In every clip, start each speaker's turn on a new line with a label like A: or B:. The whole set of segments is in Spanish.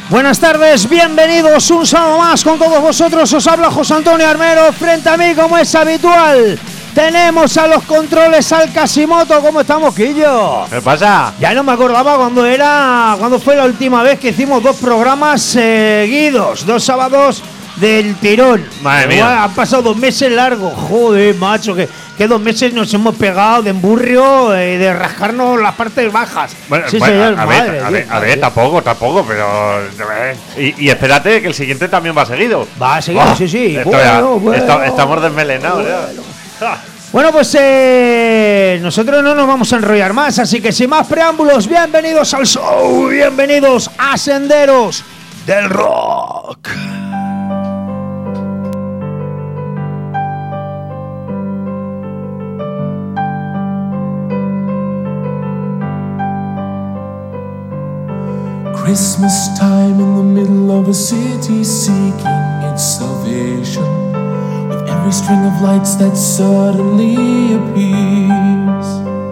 A: Buenas tardes, bienvenidos un sábado más con todos vosotros. Os habla José Antonio Armero. Frente a mí, como es habitual, tenemos a los controles al Casimoto. ¿Cómo estamos, Quillo?
B: ¿Qué pasa?
A: Ya no me acordaba cuándo fue la última vez que hicimos 2 programas seguidos, 2 sábados del tirón.
B: Madre mía.
A: Han pasado 2 meses largos. Joder, macho, que 2 meses nos hemos pegado de emburrio, de rascarnos las partes bajas.
B: Bueno,
A: sí,
B: bueno,
A: señor,
B: a ver, tampoco, pero... Y espérate, que el siguiente también va seguido.
A: Va seguido,
B: Oh,
A: sí.
B: Estamos desmelenados ya.
A: Bueno, pues nosotros no nos vamos a enrollar más, así que sin más preámbulos, bienvenidos al show, bienvenidos a Senderos del Rock.
C: Christmas time in the middle of a city seeking its salvation, with every string of lights that suddenly appears.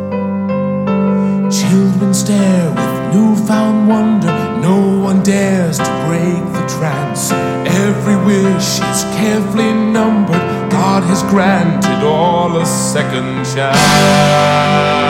C: Children stare with newfound wonder, no one dares to break the trance. Every wish is carefully numbered, God has granted all a second chance.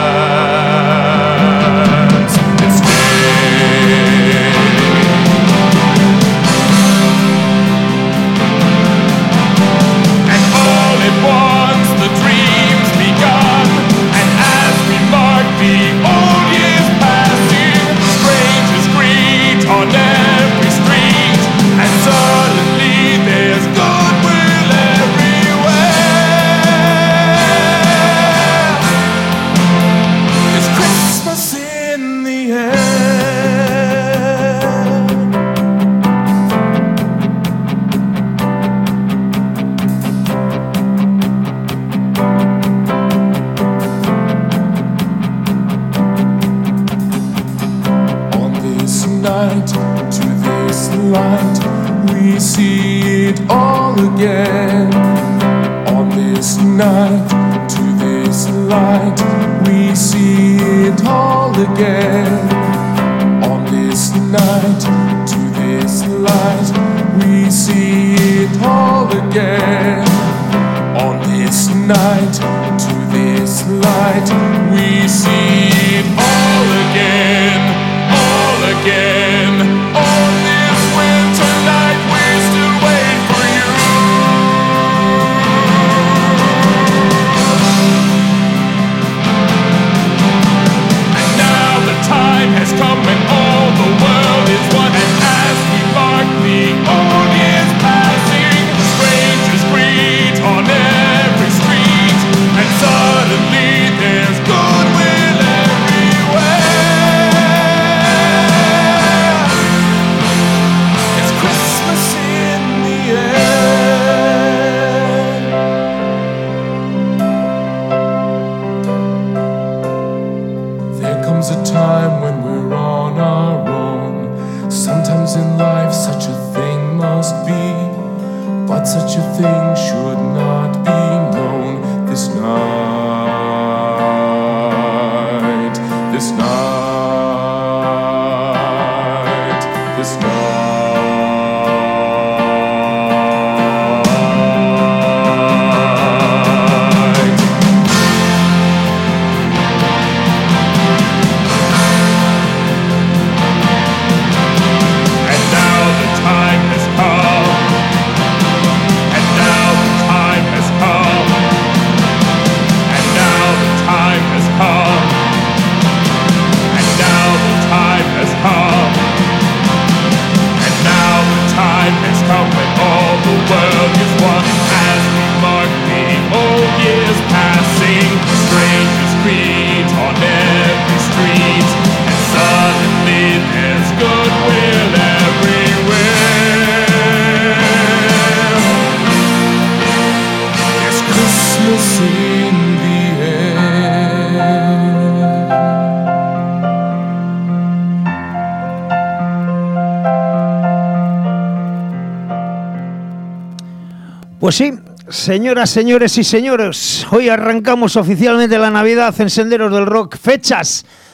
A: Pues sí, señoras, señores y señores, hoy arrancamos oficialmente la Navidad en Senderos del Rock. Fechas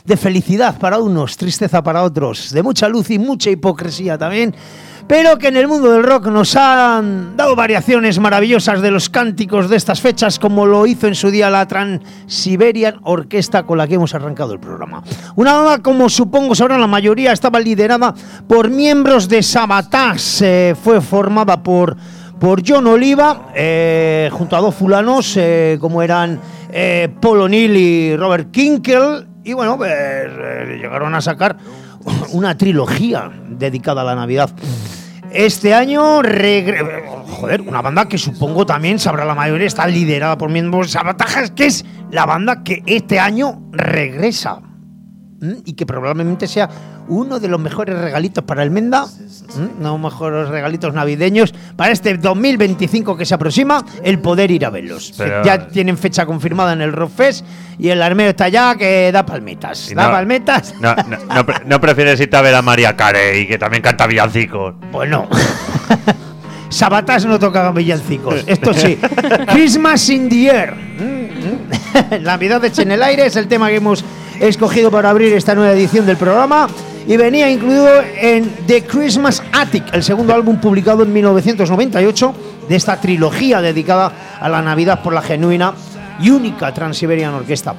A: de felicidad para unos, tristeza para otros, de mucha luz y mucha hipocresía también, pero que en el mundo del rock nos han dado variaciones maravillosas de los cánticos de estas fechas, como lo hizo en su día la Trans-Siberian Orquesta, con la que hemos arrancado el programa. Una banda, como supongo sabrán la mayoría, estaba liderada por miembros de Sabotage. Fue formada por John Oliva, junto a dos fulanos, como eran Paul O'Neill y Robert Kinkel, y bueno, llegaron a sacar una trilogía dedicada a la Navidad. Este año, una banda que supongo también sabrá la mayoría, está liderada por miembros de Sabotage, que es la banda que este año regresa. Y que probablemente sea uno de los mejores regalitos para el Menda, los mejores regalitos navideños para este 2025 que se aproxima, el poder ir a verlos. Pero ya tienen fecha confirmada en el Rockfest y el Armero está ya que da palmitas. Palmitas.
B: No prefieres irte a ver a María Carey, que también canta villancicos.
A: Pues no. Sabatas no toca villancicos, esto sí. Christmas in the Air. Navidad hecha en el aire es el tema que hemos escogido para abrir esta nueva edición del programa, y venía incluido en The Christmas Attic, el segundo álbum publicado en 1998 de esta trilogía dedicada a la Navidad por la genuina y única Trans-Siberian Orquesta.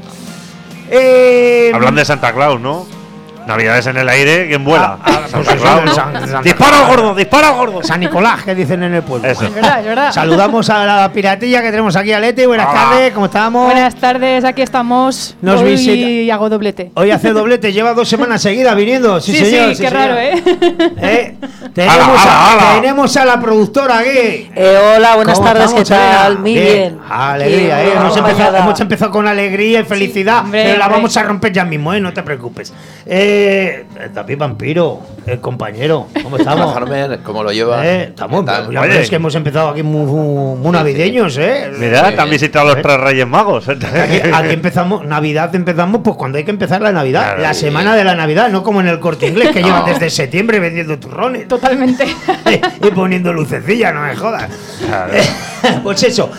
B: Hablan de Santa Claus, ¿no? Navidades en el aire, ¿quién vuela?
A: Santa Claus, ¿no?
B: ¡Dispara al gordo, dispara al gordo!
A: San Nicolás, que dicen en el pueblo.
D: Es verdad, es verdad.
A: Saludamos a la piratilla que tenemos aquí, a Leti. Buenas tardes, ¿cómo estamos?
D: Buenas tardes, aquí estamos. Hoy hago doblete.
A: Hoy hace doblete, lleva 2 semanas seguidas viniendo. Sí, señor.
D: Sí, qué raro, ¿eh?
A: Tenemos a la productora aquí.
E: Hola, buenas tardes, ¿qué tal? Muy bien.
A: Alegría, hemos empezado con alegría y felicidad, pero la vamos a romper ya mismo, no te preocupes. David Vampiro, el compañero, ¿cómo estamos?
F: Carmen, ¿cómo lo llevas?
A: Estamos, ya ves que hemos empezado aquí muy navideños,
B: Mira, te han visitado los 3 Reyes Magos.
A: Aquí empezamos, Navidad empezamos pues cuando hay que empezar la Navidad, claro, la semana de la Navidad, no como en el Corte Inglés, que llevan desde septiembre vendiendo turrones.
D: Totalmente.
A: Y poniendo lucecillas, no me jodas. Claro. Pues eso.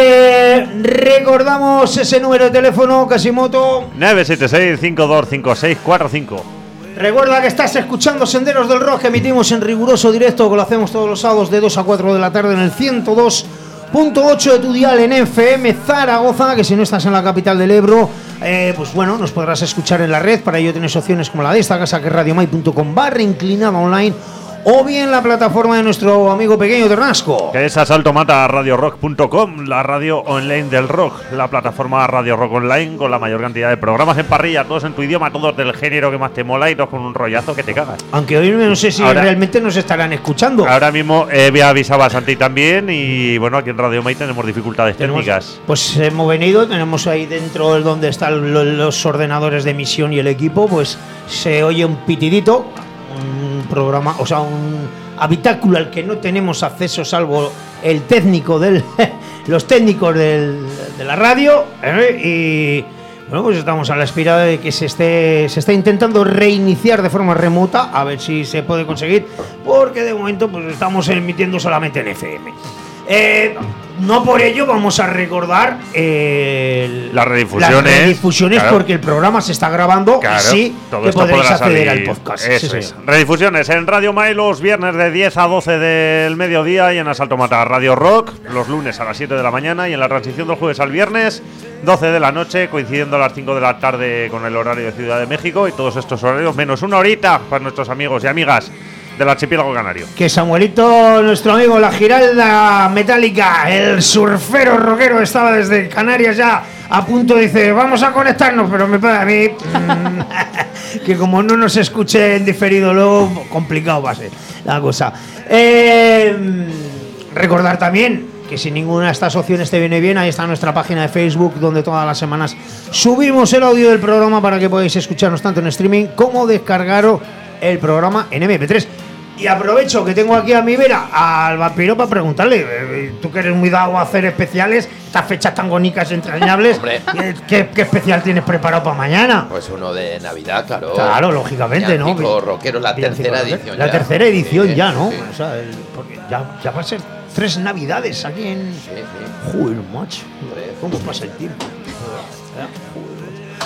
A: Recordamos ese número de teléfono, Casimoto.
B: 976-525645.
A: Recuerda que estás escuchando Senderos del Rock, que emitimos en riguroso directo, que lo hacemos todos los sábados de 2 a 4 de la tarde en el 102.8 de tu dial en FM Zaragoza, que si no estás en la capital del Ebro, pues bueno, nos podrás escuchar en la red. Para ello tienes opciones como la de esta casa, que es radiomai.com/inclinada online, o bien la plataforma de nuestro amigo pequeño Ternasco,
B: que es asaltomataradiorock.com, la radio online del rock, la plataforma Radio Rock Online con la mayor cantidad de programas en parrilla, todos en tu idioma, todos del género que más te mola y todos con un rollazo que te cagas.
A: Aunque hoy no sé si realmente nos estarán escuchando.
B: Ahora mismo he avisado a Santi también, y bueno, aquí en Radio May tenemos dificultades técnicas.
A: Pues hemos venido, tenemos ahí dentro donde están los ordenadores de emisión y el equipo, pues se oye un pitidito, un programa, o sea, un habitáculo al que no tenemos acceso salvo el técnico los técnicos de la radio, y bueno, pues estamos a la espera de que se está intentando reiniciar de forma remota, a ver si se puede conseguir, porque de momento pues estamos emitiendo solamente en FM. No por ello vamos a recordar
B: las redifusiones,
A: claro, porque el programa se está grabando, claro, y sí que podréis acceder al podcast.
B: Eso es. Redifusiones en Radio May los viernes de 10 a 12 del mediodía, y en Asalto Mata Radio Rock los lunes a las 7 de la mañana, y en la transición del jueves al viernes 12 de la noche, coincidiendo a las 5 de la tarde con el horario de Ciudad de México, y todos estos horarios menos una horita para nuestros amigos y amigas del archipiélago canario. Que Samuelito, nuestro amigo, la Giralda Metálica, el surfero rockero, estaba desde Canarias ya a punto, dice, vamos a conectarnos, pero me pasa a mí que como no nos escuche en diferido luego, complicado va a ser la cosa. Recordar también que si ninguna de estas opciones te viene bien, ahí está nuestra página de Facebook, donde todas las semanas subimos el audio del programa para que podáis escucharnos tanto en streaming como descargaros el programa en MP3. Y aprovecho que tengo aquí a mi vera al Vampiro para preguntarle, tú que eres muy dado a hacer especiales, estas fechas tan bonitas, entrañables, ¿qué especial tienes preparado para mañana?
F: Pues uno de Navidad, claro.
A: Claro, lógicamente, ¿no?
F: Rockero, la tercera edición.
A: La tercera edición ya, ¿no? Sí. O sea, porque ya va a ser 3 Navidades aquí en... Sí. Joder, macho. ¿Cómo pasa el tiempo?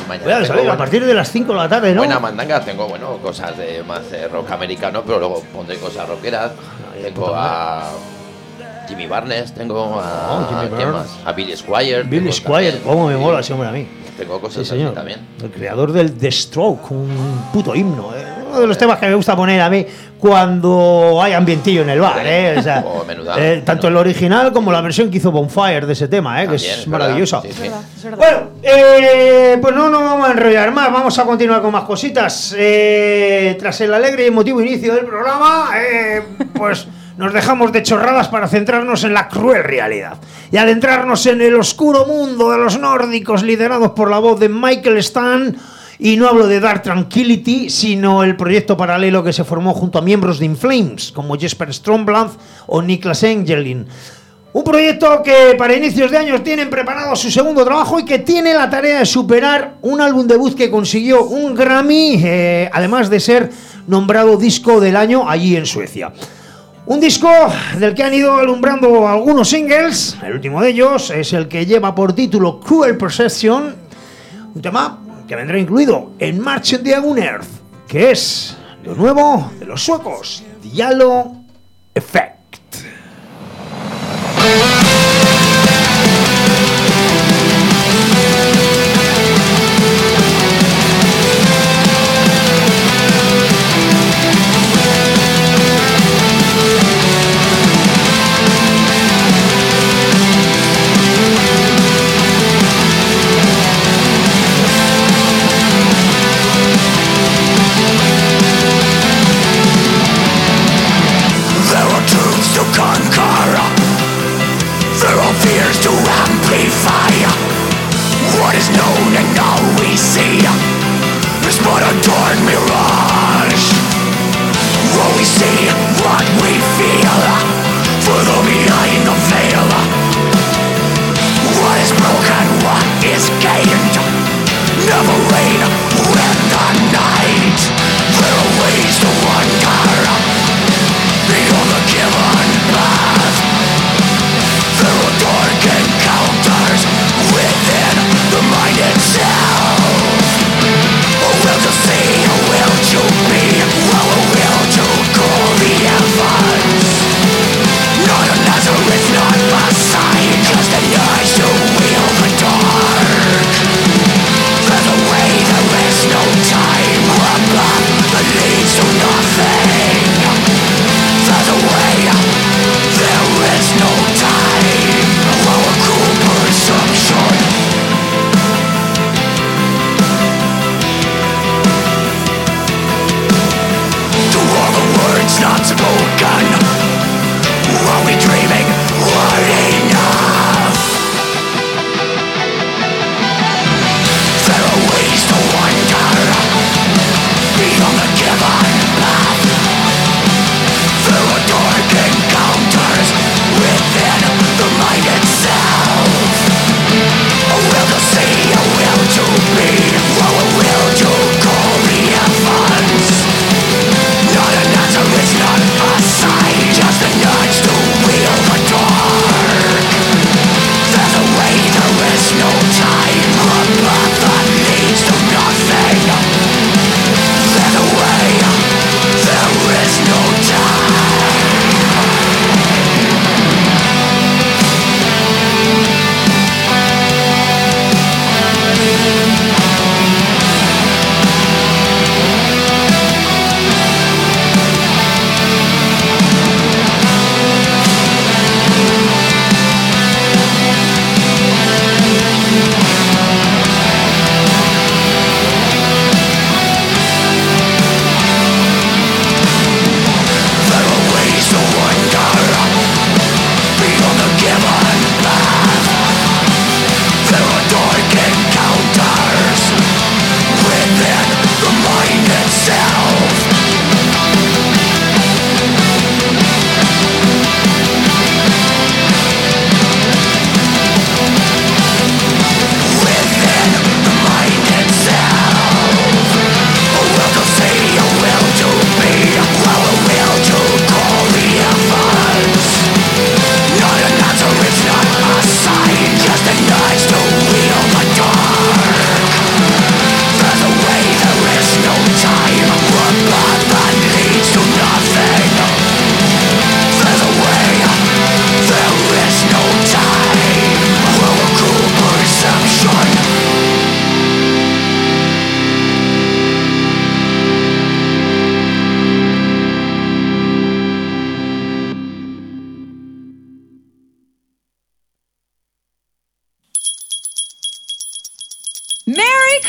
F: mañana
A: Voy a partir de las 5 de la tarde, ¿no?
F: Buena mandanga, tengo cosas de más rock americano, pero luego pondré cosas rockeras. Tengo a Jimmy Barnes, tengo a ¿quién más? A Billy Squier.
A: Billy Squier, cómo me mola ese hombre a mí.
F: Tengo cosas
A: sí, señor.
F: también.
A: El creador del The Stroke, un puto himno. Uno de los temas que me gusta poner a mí cuando hay ambientillo en el bar. O sea, tanto el original como la versión que hizo Bonfire de ese tema,
F: también,
A: que es maravillosa.
F: Sí.
A: Bueno, pues no nos vamos a enrollar más. Vamos a continuar con más cositas. Tras el alegre y emotivo inicio del programa, pues nos dejamos de chorradas para centrarnos en la cruel realidad y adentrarnos en el oscuro mundo de los nórdicos liderados por la voz de Michael Stan. Y no hablo de Dark Tranquility, sino el proyecto paralelo que se formó junto a miembros de In Flames como Jesper Stromblad o Niklas Engelin. Un proyecto que para inicios de años tienen preparado su segundo trabajo y que tiene la tarea de superar un álbum debut que consiguió un Grammy, además de ser nombrado disco del año allí en Suecia. Un disco del que han ido alumbrando algunos singles. El último de ellos es el que lleva por título Cruel Possession, un tema que vendrá incluido en March in the Agon Earth, que es lo nuevo de los suecos, Yellow Effect.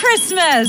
G: Christmas.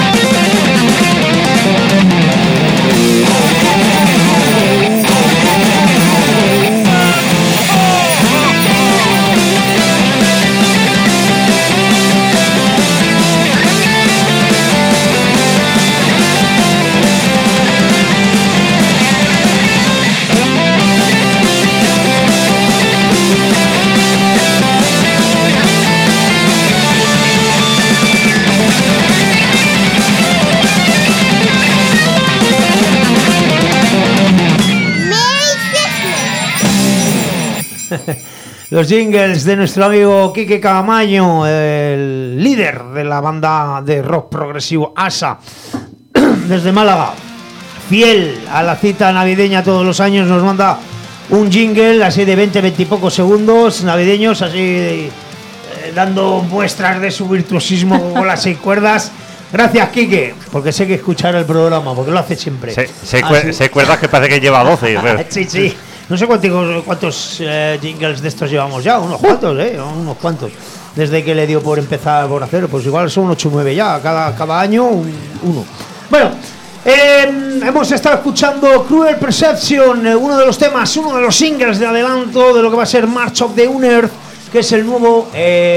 A: Los jingles de nuestro amigo Quique Camaño, el líder de la banda de rock progresivo ASA, desde Málaga, fiel a la cita navideña todos los años, nos manda un jingle así de 20 y pocos segundos navideños, así dando muestras de su virtuosismo con las 6 cuerdas. Gracias, Quique, porque sé que escuchar el programa, porque lo hace siempre.
B: Se cuerdas que parece que lleva 12.
A: Sí. No sé cuántos jingles de estos llevamos ya, unos cuantos. Desde que le dio por empezar por hacerlo, pues igual son 8 o 9 ya, cada año uno. Bueno, hemos estado escuchando Cruel Perception, uno de los singles de adelanto de lo que va a ser March of the Unearth, que es el nuevo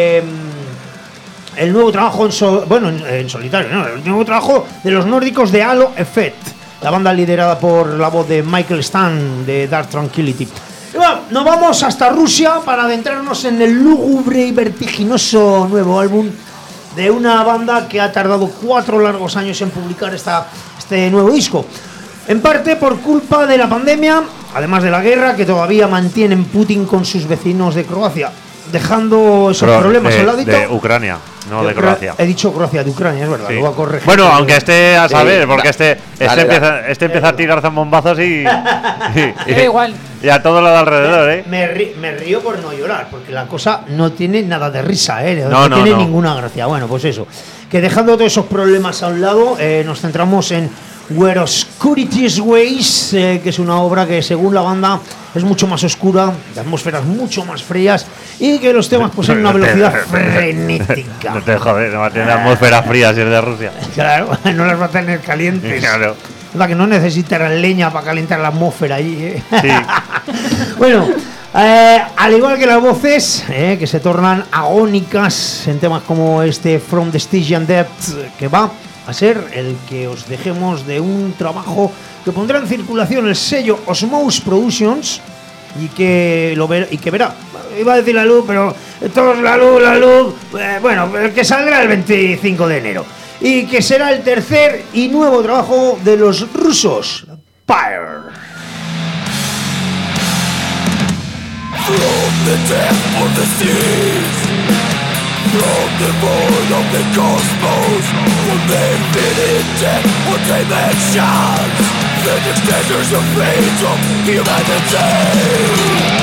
A: trabajo en solitario, ¿no? El nuevo trabajo de los nórdicos de Halo Effect, la banda liderada por la voz de Michael Stan de Dark Tranquility. Y bueno, nos vamos hasta Rusia para adentrarnos en el lúgubre y vertiginoso nuevo álbum de una banda que ha tardado 4 largos años en publicar este nuevo disco. En parte por culpa de la pandemia, además de la guerra que todavía mantienen Putin con sus vecinos de Croacia, dejando esos problemas al ladito.
B: De Ucrania, no de Croacia.
A: He dicho Croacia, de Ucrania, es verdad,
B: sí.
A: Lo voy a corregir.
B: Bueno, aunque esté a saber, porque este empieza a tirar zambombazos y
D: igual.
B: Y a todo lo de alrededor, ¿eh?
A: Me río por no llorar, porque la cosa no tiene nada de risa, no tiene ninguna gracia. Bueno, pues eso, que dejando todos esos problemas a un lado, nos centramos en Where Obscurity's Ways, que es una obra que según la banda es mucho más oscura, de atmósferas mucho más frías y que los temas poseen una velocidad frenética.
B: No te jodes, no va a tener atmósferas frías si es de Rusia.
A: Claro, no las va a tener calientes.
B: Claro.
A: Es la que no necesitarán leña para calentar la atmósfera allí,
B: Sí.
A: Bueno, al igual que las voces, que se tornan agónicas en temas como este From the Stygian Depths, que va a ser el que os dejemos de un trabajo que pondrá en circulación el sello Osmose Productions y que verá, iba a decir la luz, pero esto es la luz, bueno, que saldrá el 25 de enero y que será el tercer y nuevo trabajo de los rusos, Pyre.
C: From the depth of the seas, from the void of the cosmos, from the infinite depth of dimensions, the extenders of fate of humanity.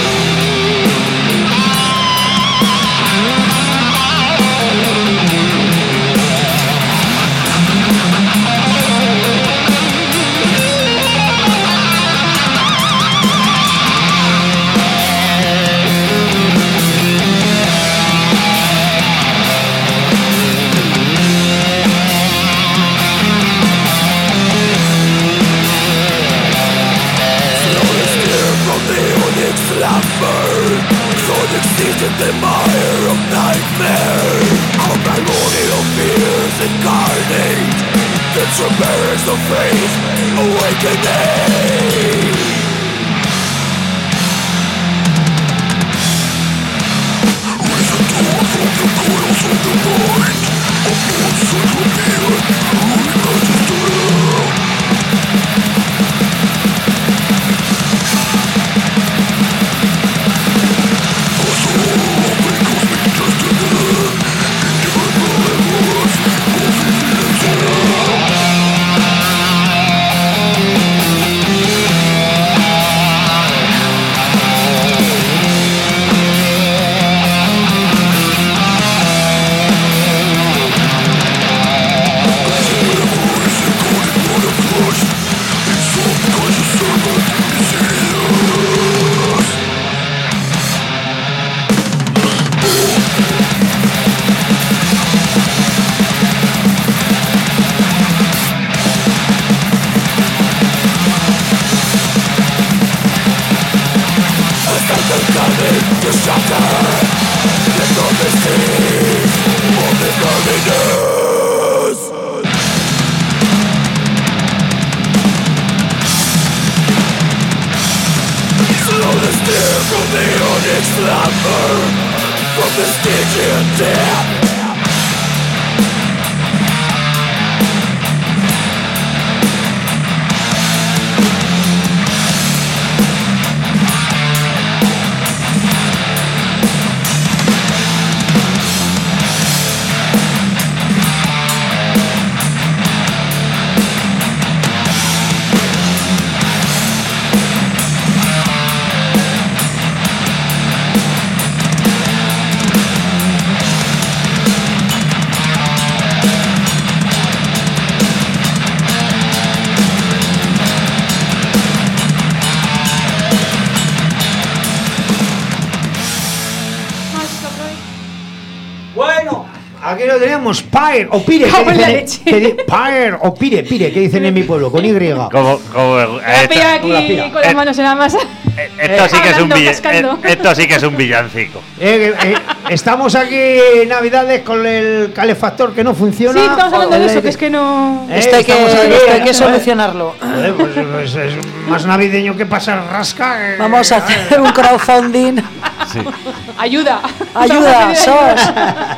C: In the mire of nightmare, our primordial fears incarnate, the tremors of faith awakening. Risen to us from the coils of the mind, a force that revealed from the stench of death.
A: Aquí lo tenemos, Pyre o Pire. Pyre o Pire, que dicen en mi pueblo, con Y.
B: Como
D: aquí con las manos en la masa.
B: Esto sí que es un villancico.
A: Estamos aquí en Navidades con el calefactor que no funciona.
D: Sí, estamos hablando de eso, que es que no.
E: Esto hay que solucionarlo.
A: Pues es más navideño que pasar rasca.
E: Vamos a hacer un crowdfunding.
B: Sí.
D: Ayuda,
E: SOS.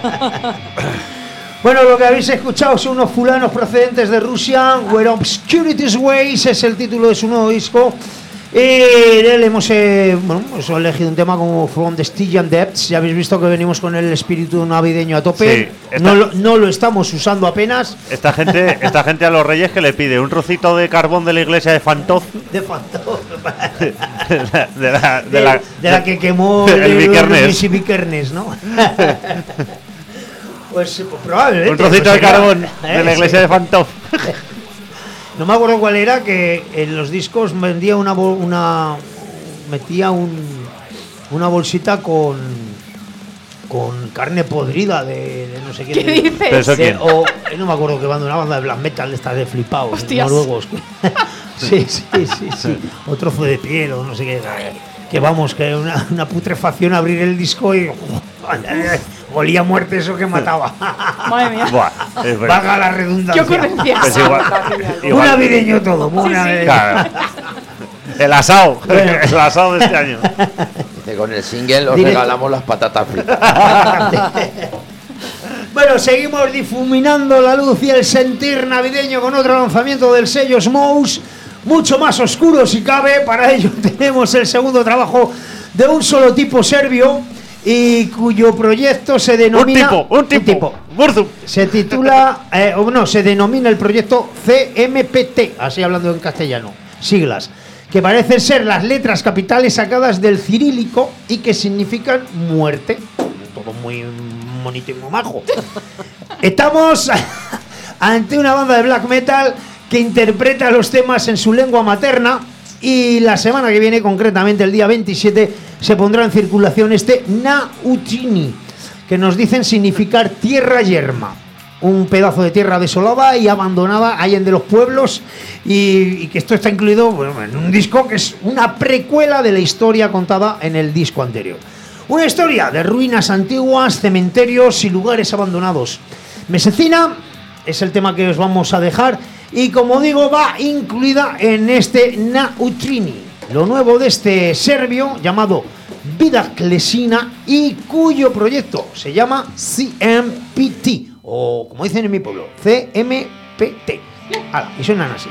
A: Bueno, lo que habéis escuchado son unos fulanos procedentes de Rusia. Where Obscurity's Ways es el título de su nuevo disco. Y él hemos elegido un tema como From the Stygian Depths. Ya habéis visto que venimos con el espíritu navideño a tope. Sí, no lo estamos usando apenas.
B: Esta gente a los Reyes que le pide un trocito de carbón de la iglesia de Fantov.
A: De Fantov.
B: de la
A: que quemó
B: el
A: Vikernes, ¿no? Pues probablemente.
B: Un trocito de carbón de la iglesia de Fantov.
A: No me acuerdo cuál era, que en los discos vendía metía una bolsita con carne podrida de no sé quién.
D: ¿Qué dices?
A: No me acuerdo qué banda, una banda de black metal de estas de flipados,
D: hostias,
A: noruegos. Sí. O trozo de piel o no sé qué. Que vamos, que una putrefacción abrir el disco y olía a muerte eso que mataba.
D: Madre mía.
A: Valga la redundancia.
D: ¿Qué ocurrencias?
B: Pues igual.
A: Un navideño todo.
B: Claro. El asado de este año.
F: Dice, con el single os regalamos las patatas fritas.
A: Bueno, seguimos difuminando la luz y el sentir navideño con otro lanzamiento del sello Smous, mucho más oscuro si cabe. Para ello tenemos el segundo trabajo de un solo tipo serbio y cuyo proyecto se denomina
B: un tipo.
A: Se titula se denomina el proyecto CMPT, así hablando en castellano, siglas que parecen ser las letras capitales sacadas del cirílico y que significan muerte. Todo muy bonito y muy majo. Estamos ante una banda de black metal que interpreta los temas en su lengua materna, y la semana que viene, concretamente el día 27, se pondrá en circulación este Nautini, que nos dicen significar tierra yerma, un pedazo de tierra desolada y abandonada ahí en de los pueblos, y que esto está incluido en un disco que es una precuela de la historia contada en el disco anterior. Una historia de ruinas antiguas, cementerios y lugares abandonados. Mesecina es el tema que os vamos a dejar, y como digo, va incluida en este Nautini, lo nuevo de este serbio llamado Vida Klesina, y cuyo proyecto se llama CMPT, o como dicen en mi pueblo, CMPT. Y suenan así.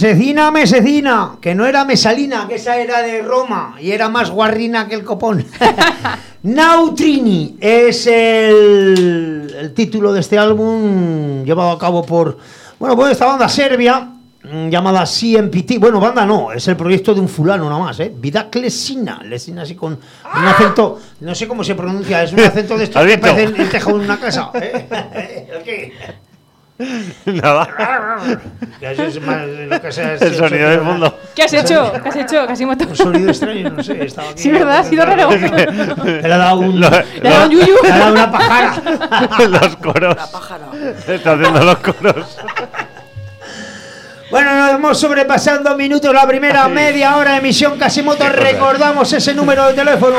A: Mesecina, que no era Mesalina, que esa era de Roma y era más guarrina que el copón. Nautrini es el título de este álbum llevado a cabo por esta banda serbia llamada CMPT. Bueno, banda no, es el proyecto de un fulano nada más, Vidak Lesina así con un acento, no sé cómo se pronuncia, es un acento de estos que parece el tejado de una casa. ¿Qué?
B: Nada.
A: Eso es más lo que sea,
B: el sonido del mundo.
D: ¿Qué has hecho? Casimoto?
A: Un sonido extraño, no sé. Estaba aquí.
D: Sí, ¿verdad? Ha sido raro.
A: Le ha dado un
D: yuyu.
A: Le ha dado una pájara.
B: Los coros.
E: La pájara.
B: Está haciendo los coros.
A: Bueno, nos vamos sobrepasando minutos la primera media hora de emisión Casimoto. Recordamos ese número de teléfono.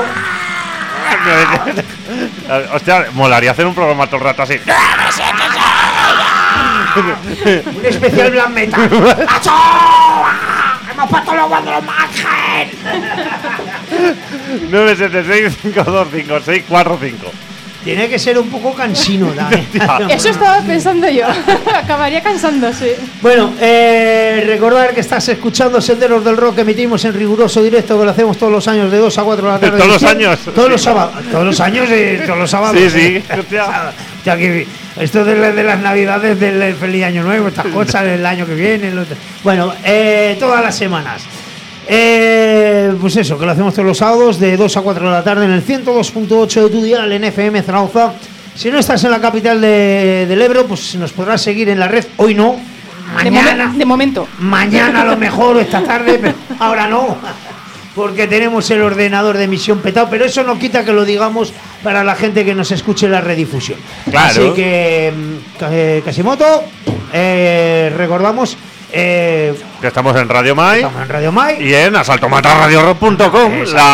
B: Hostia, molaría hacer un programa todo el rato así.
A: Un especial black metal. ¡Hemos puesto los guantes margen!
B: 976-525-645.
A: Tiene que ser un poco cansino también.
D: Eso estaba pensando yo. Acabaría cansándose.
A: Bueno, recordar que estás escuchando Senderos del Rock, que emitimos en riguroso directo, que lo hacemos todos los años de 2 a 4 de la tarde.
B: ¿Todos los años?
A: Todos los sábados. Todos los años y todos los sábados.
B: Sí.
A: Ya que esto de las navidades, del feliz año nuevo, estas cosas, del año que viene. Bueno, todas las semanas. Pues eso, que lo hacemos todos los sábados de 2 a 4 de la tarde en el 102.8 de tu dial en FM Zaragoza. Si no estás en la capital del Ebro, pues nos podrás seguir en la red. Hoy no, mañana.
D: De momento.
A: Mañana a lo mejor, esta tarde, pero ahora no. Porque tenemos el ordenador de emisión petado, pero eso no quita que lo digamos para la gente que nos escuche en la redifusión.
B: Claro.
A: Así que, Casimoto, recordamos
B: que estamos en Radio Mai.
A: Estamos en Radio Mai.
B: Y en asaltomatarradiorock.com,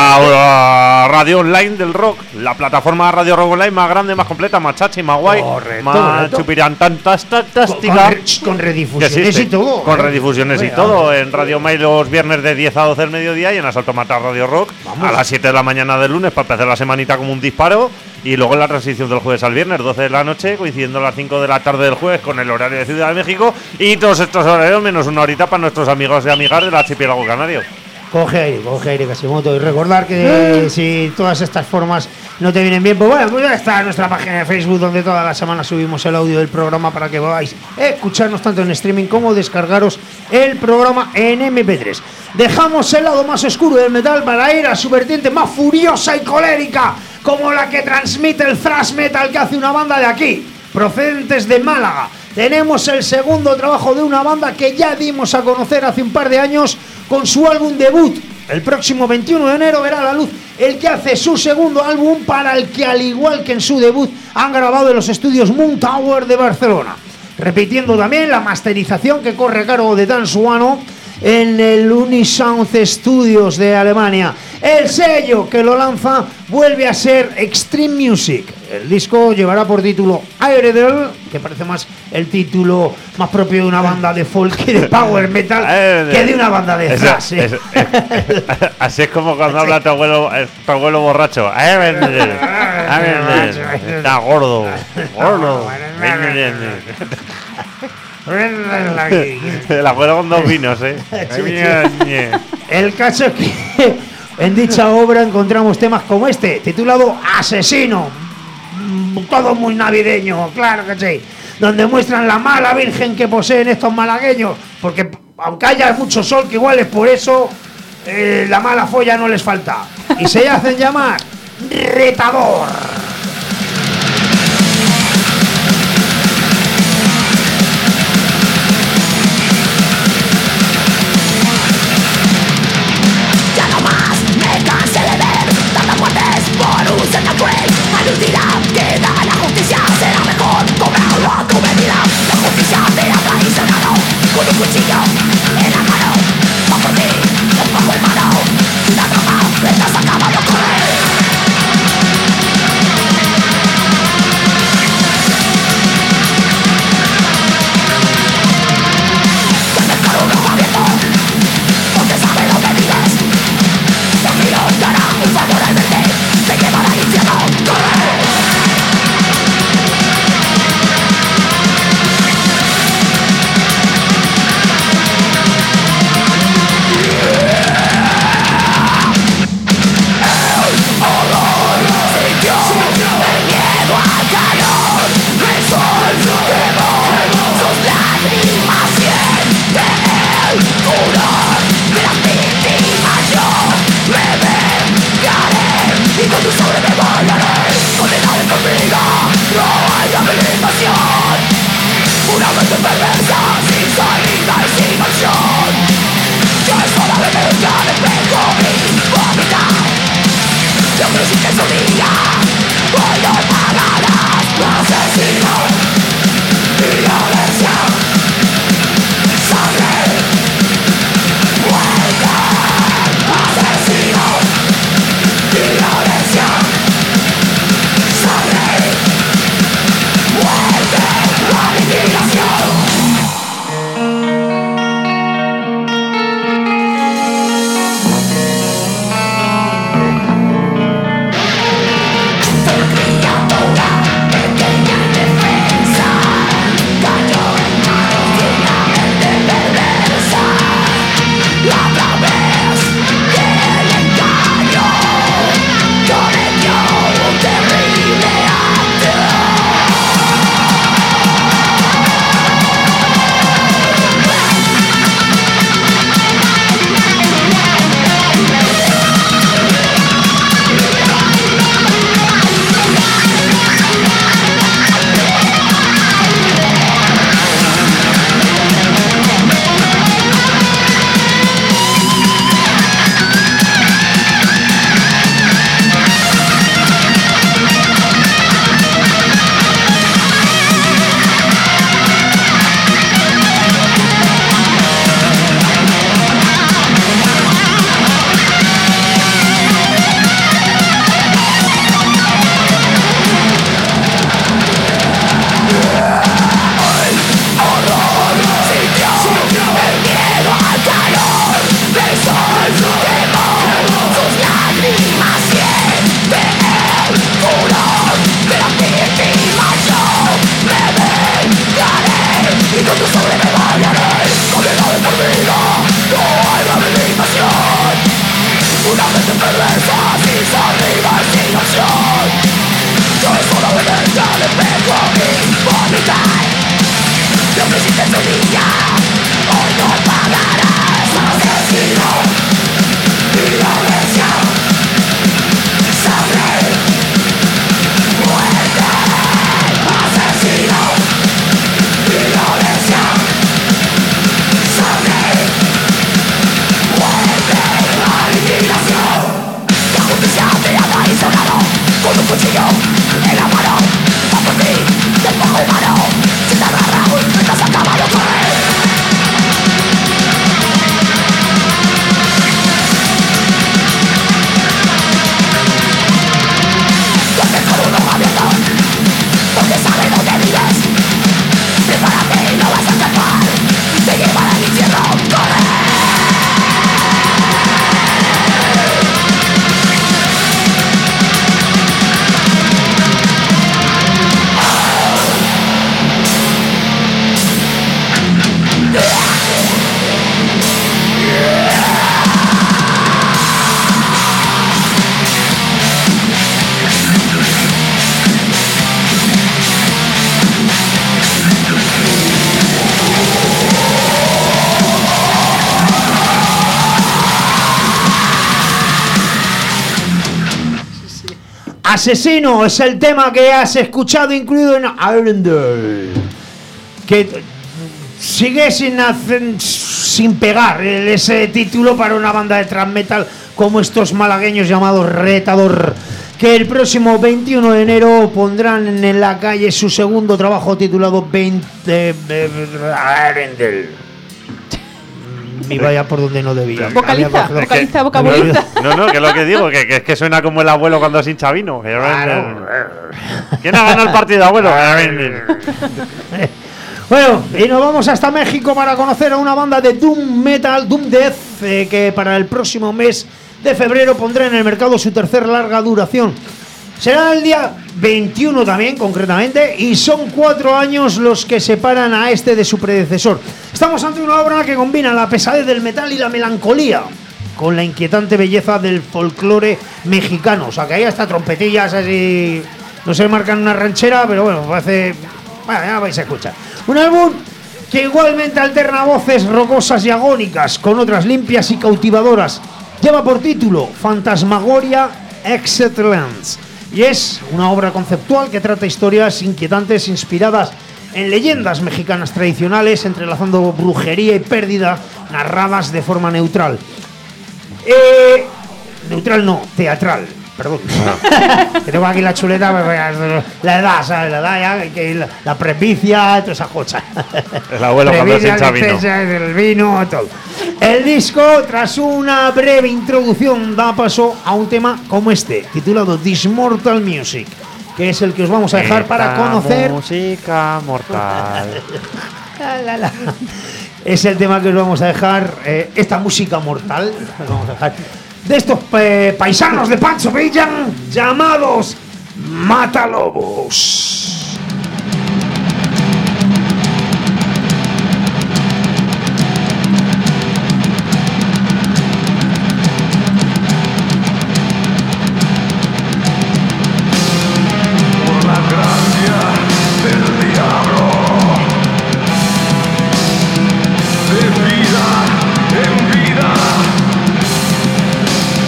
B: la radio online del rock, la plataforma Radio Rock Online más grande, más completa, más chachi, más guay, más chupirantantástica.
A: Con redifusiones y todo.
B: Con redifusiones y todo. En Radio Mai los viernes de 10 a 12 del mediodía y en Asalto Matar Radio Rock a las 7 de la mañana del lunes para empezar la semanita como un disparo. Y luego en la transición del jueves al viernes, 12 de la noche, coincidiendo a las 5 de la tarde del jueves con el horario de Ciudad de México. Y todos estos horarios menos una horita para nuestros amigos y amigas del archipiélago canario.
A: Coge aire, Casimoto. Y recordar que si todas estas formas no te vienen bien, pues bueno, pues ya está nuestra página de Facebook, donde toda la semana subimos el audio del programa para que podáis escucharnos tanto en streaming como descargaros el programa en MP3. Dejamos el lado más oscuro del metal para ir a su vertiente más furiosa y colérica, como la que transmite el thrash metal que hace una banda de aquí, procedentes de Málaga. Tenemos el segundo trabajo de una banda que ya dimos a conocer hace un par de años con su álbum debut. El próximo 21 de enero verá la luz el que hace su segundo álbum, para el que, al igual que en su debut, han grabado en los estudios Moon Tower de Barcelona, repitiendo también la masterización que corre a cargo de Dan Suano en el Unisound Studios de Alemania. El sello que lo lanza vuelve a ser Extreme Music. El disco llevará por título Airedale, que parece más el título más propio de una banda de folk y de power metal que de una banda de thrash.
B: Así es como cuando habla tu abuelo borracho. Está gordo. El abuelo con 2 vinos,
A: El caso es que en dicha obra encontramos temas como este, titulado Asesino, todo muy navideño, claro que sí, donde muestran la mala virgen que poseen estos malagueños, porque aunque haya mucho sol, que igual es por eso, la mala folla no les falta, y se hacen llamar Retador.
G: Alucina que da la justicia, será mejor cobrarlo a tu medida. La justicia te ha traicionado con un cuchillo en la mano. Va por ti, bajo el mano. La trama estás acabando con él.
A: Asesino es el tema que has escuchado incluido en Arendelle, que sigue sin pegar ese título para una banda de thrash metal como estos malagueños llamados Retador, que el próximo 21 de enero pondrán en la calle su segundo trabajo titulado Arendelle. Y vaya por donde no debía.
D: Vocaliza.
B: No, que es lo que digo, que suena como el abuelo cuando se hincha vino. ¿Quién ha ganado el partido, abuelo?
A: Bueno, y nos vamos hasta México para conocer a una banda de Doom Metal, Doom Death, que para el próximo mes de febrero pondrá en el mercado su tercer larga duración. Será el día 21 también, concretamente, y son 4 años los que separan a este de su predecesor. Estamos ante una obra que combina la pesadez del metal y la melancolía con la inquietante belleza del folclore mexicano. O sea, que hay hasta trompetillas así, no se marcan una ranchera, pero bueno, parece... Bueno, ya vais a escuchar. Un álbum que igualmente alterna voces rocosas y agónicas con otras limpias y cautivadoras. Lleva por título Fantasmagoria Excellence. Y es una obra conceptual que trata historias inquietantes inspiradas en leyendas mexicanas tradicionales, entrelazando brujería y pérdida, narradas de forma neutral. Neutral no, teatral, perdón. Que tengo aquí la chuleta, la edad, ¿sabes? La edad ya, que la presbicia, todas esas cosas.
B: El abuelo cuando se hincha vino.
A: El vino, todo. El disco, tras una breve introducción, da paso a un tema como este, titulado This Mortal Music, que es el que os vamos a dejar para conocer.
B: Música mortal.
A: Es el tema que os vamos a dejar, esta música mortal, os vamos a dejar, de estos paisanos de Pancho Villa llamados Matalobos.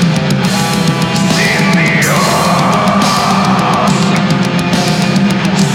C: Sin Dios.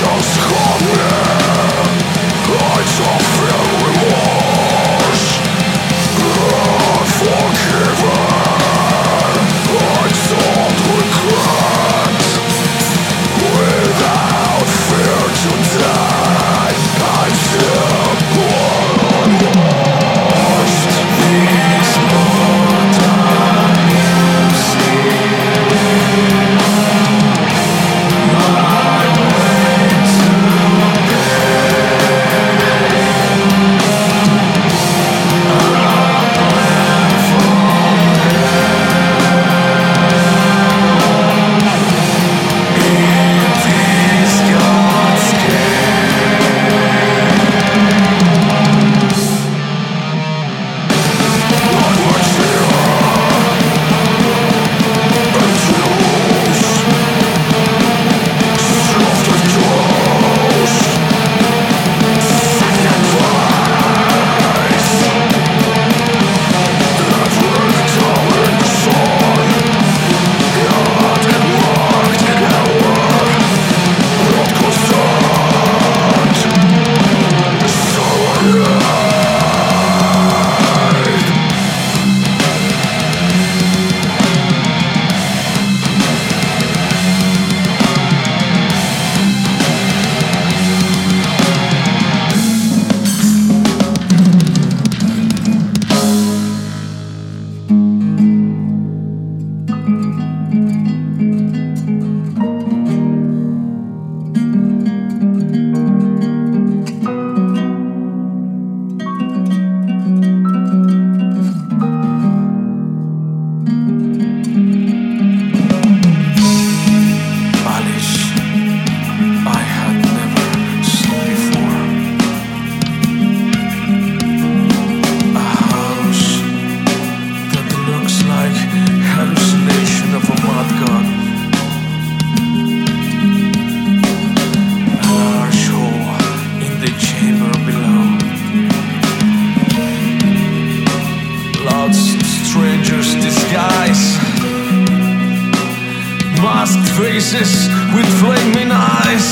C: faces with flaming eyes.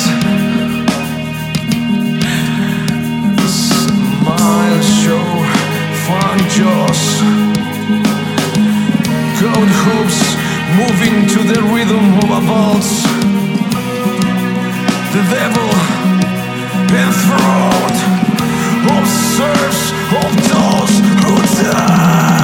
C: Smiles show fun jaws. Goat hooves moving to the rhythm of a waltz. The devil enthroned observes of those who die.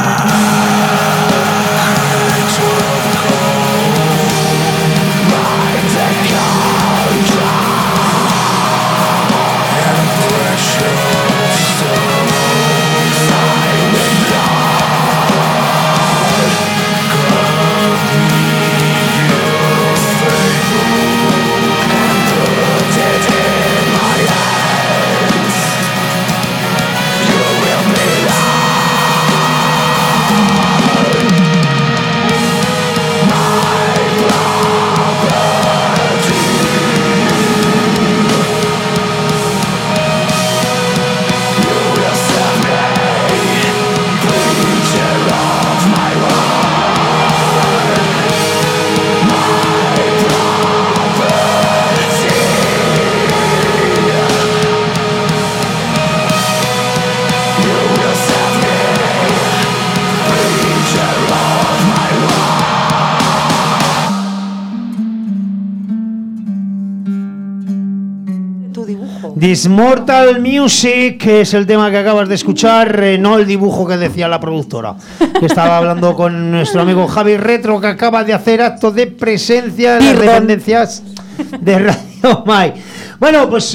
A: This Mortal Music, que es el tema que acabas de escuchar, no el dibujo que decía la productora, que estaba hablando con nuestro amigo Javi Retro, que acaba de hacer acto de presencia en las dependencias de Radio Mai. Bueno, pues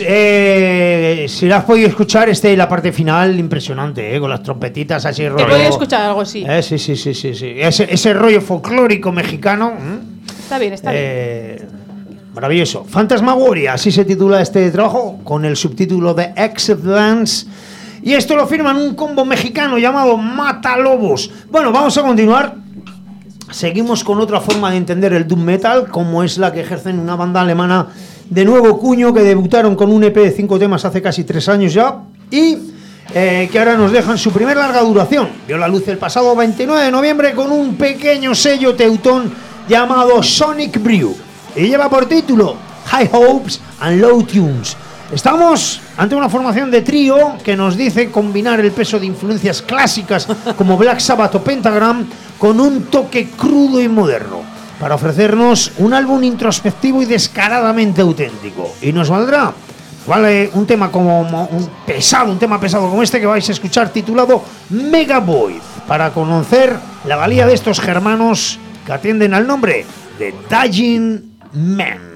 A: si lo has podido escuchar, la parte final impresionante, con las trompetitas así.
D: He podido escuchar algo así.
A: Sí. Ese rollo folclórico mexicano.
D: Está bien, está bien.
A: Maravilloso. Phantasmagoria, así se titula este trabajo, con el subtítulo de Exodus. Y esto lo firman un combo mexicano llamado Matalobos. Bueno, vamos a continuar. Seguimos con otra forma de entender el doom metal, como es la que ejercen una banda alemana de nuevo cuño, que debutaron con un EP de 5 temas hace casi 3 años ya, y que ahora nos dejan su primer larga duración. Vio la luz el pasado 29 de noviembre con un pequeño sello teutón llamado Sonic Brew, y lleva por título High Hopes and Low Tunes. Estamos ante una formación de trío que nos dice combinar el peso de influencias clásicas como Black Sabbath o Pentagram con un toque crudo y moderno para ofrecernos un álbum introspectivo y descaradamente auténtico. Y nos valdrá, vale, un tema pesado como este que vais a escuchar, titulado Mega Void, para conocer la valía de estos germanos que atienden al nombre de Dying Men.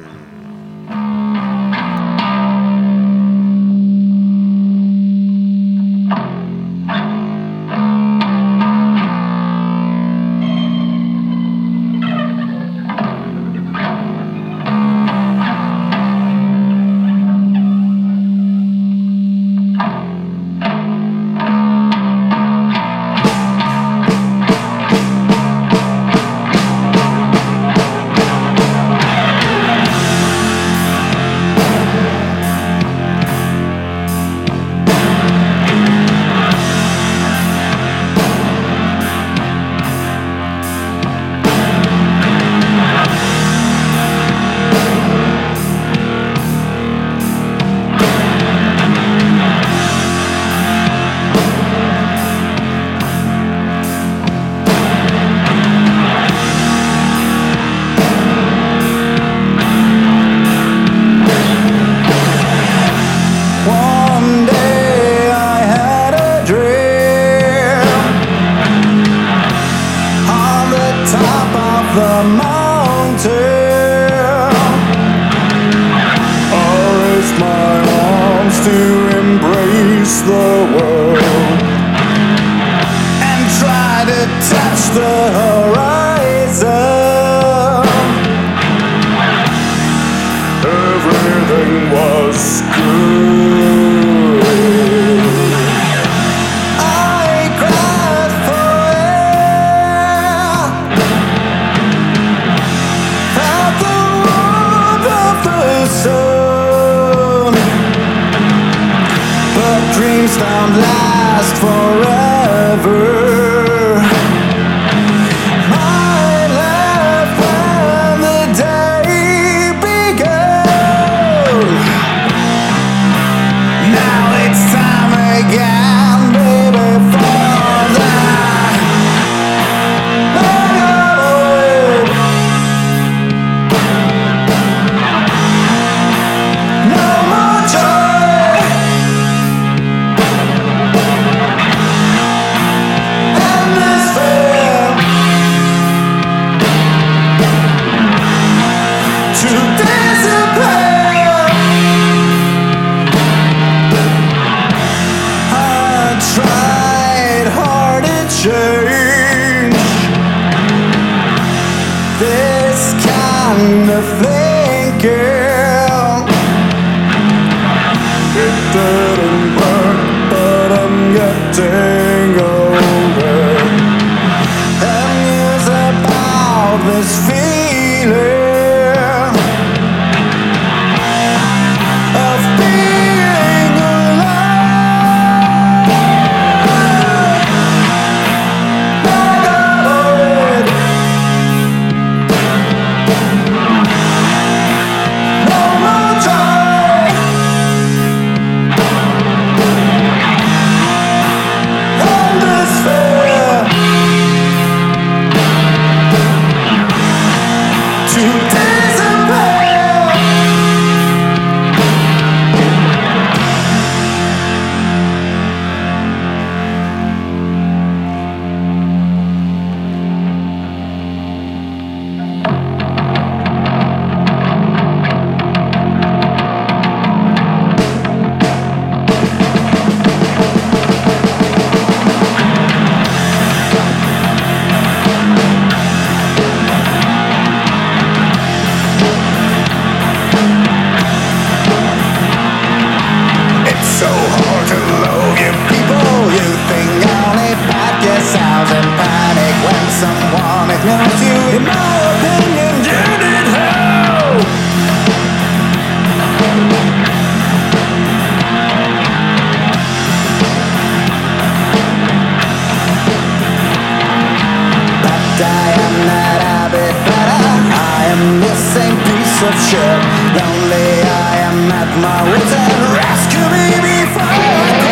H: at my wits end. Rescue me before I go.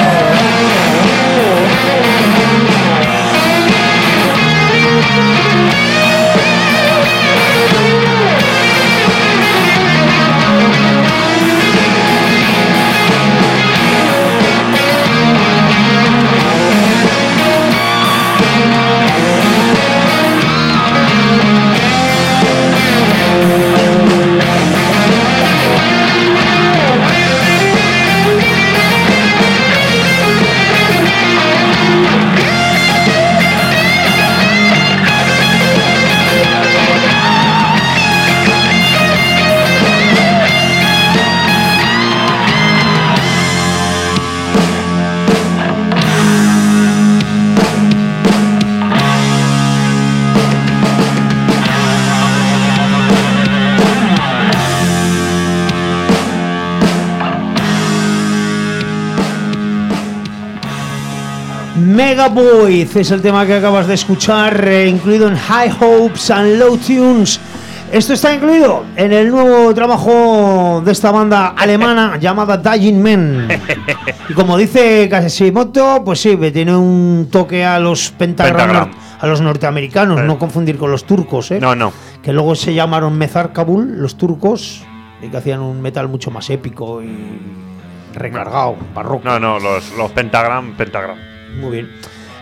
A: Megaboys es el tema que acabas de escuchar, incluido en High Hopes and Low Tunes. Esto está incluido en el nuevo trabajo de esta banda alemana llamada Dying Men. Y como dice Kashimoto, pues sí, tiene un toque a los Pentagram. A los norteamericanos, no confundir con los turcos,
B: No.
A: Que luego se llamaron Mezar Kabul, los turcos, y que hacían un metal mucho más épico y recargado, barroco.
B: No, los Pentagram.
A: Muy bien.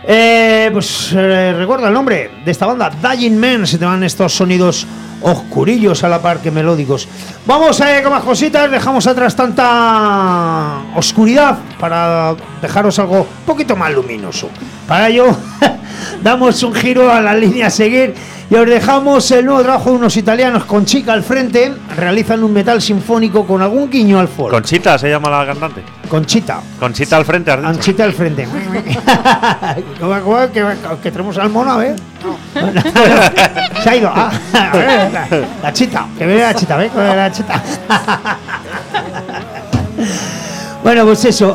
A: Recuerda el nombre de esta banda, Dying Men. Se te van estos sonidos oscurillos a la par que melódicos. Vamos con más cositas. Dejamos atrás tanta oscuridad para dejaros algo un poquito más luminoso. Para ello damos un giro a la línea a seguir y os dejamos el nuevo trabajo de unos italianos, Conchita al frente. Realizan un metal sinfónico con algún guiño al folk.
B: Conchita se llama la cantante.
A: Conchita
B: al frente, has dicho.
A: Conchita al frente. que tenemos al mono, a ver. Se ha ido. La chita, que viene la chita, ¿ves? La chita. Bueno, pues eso.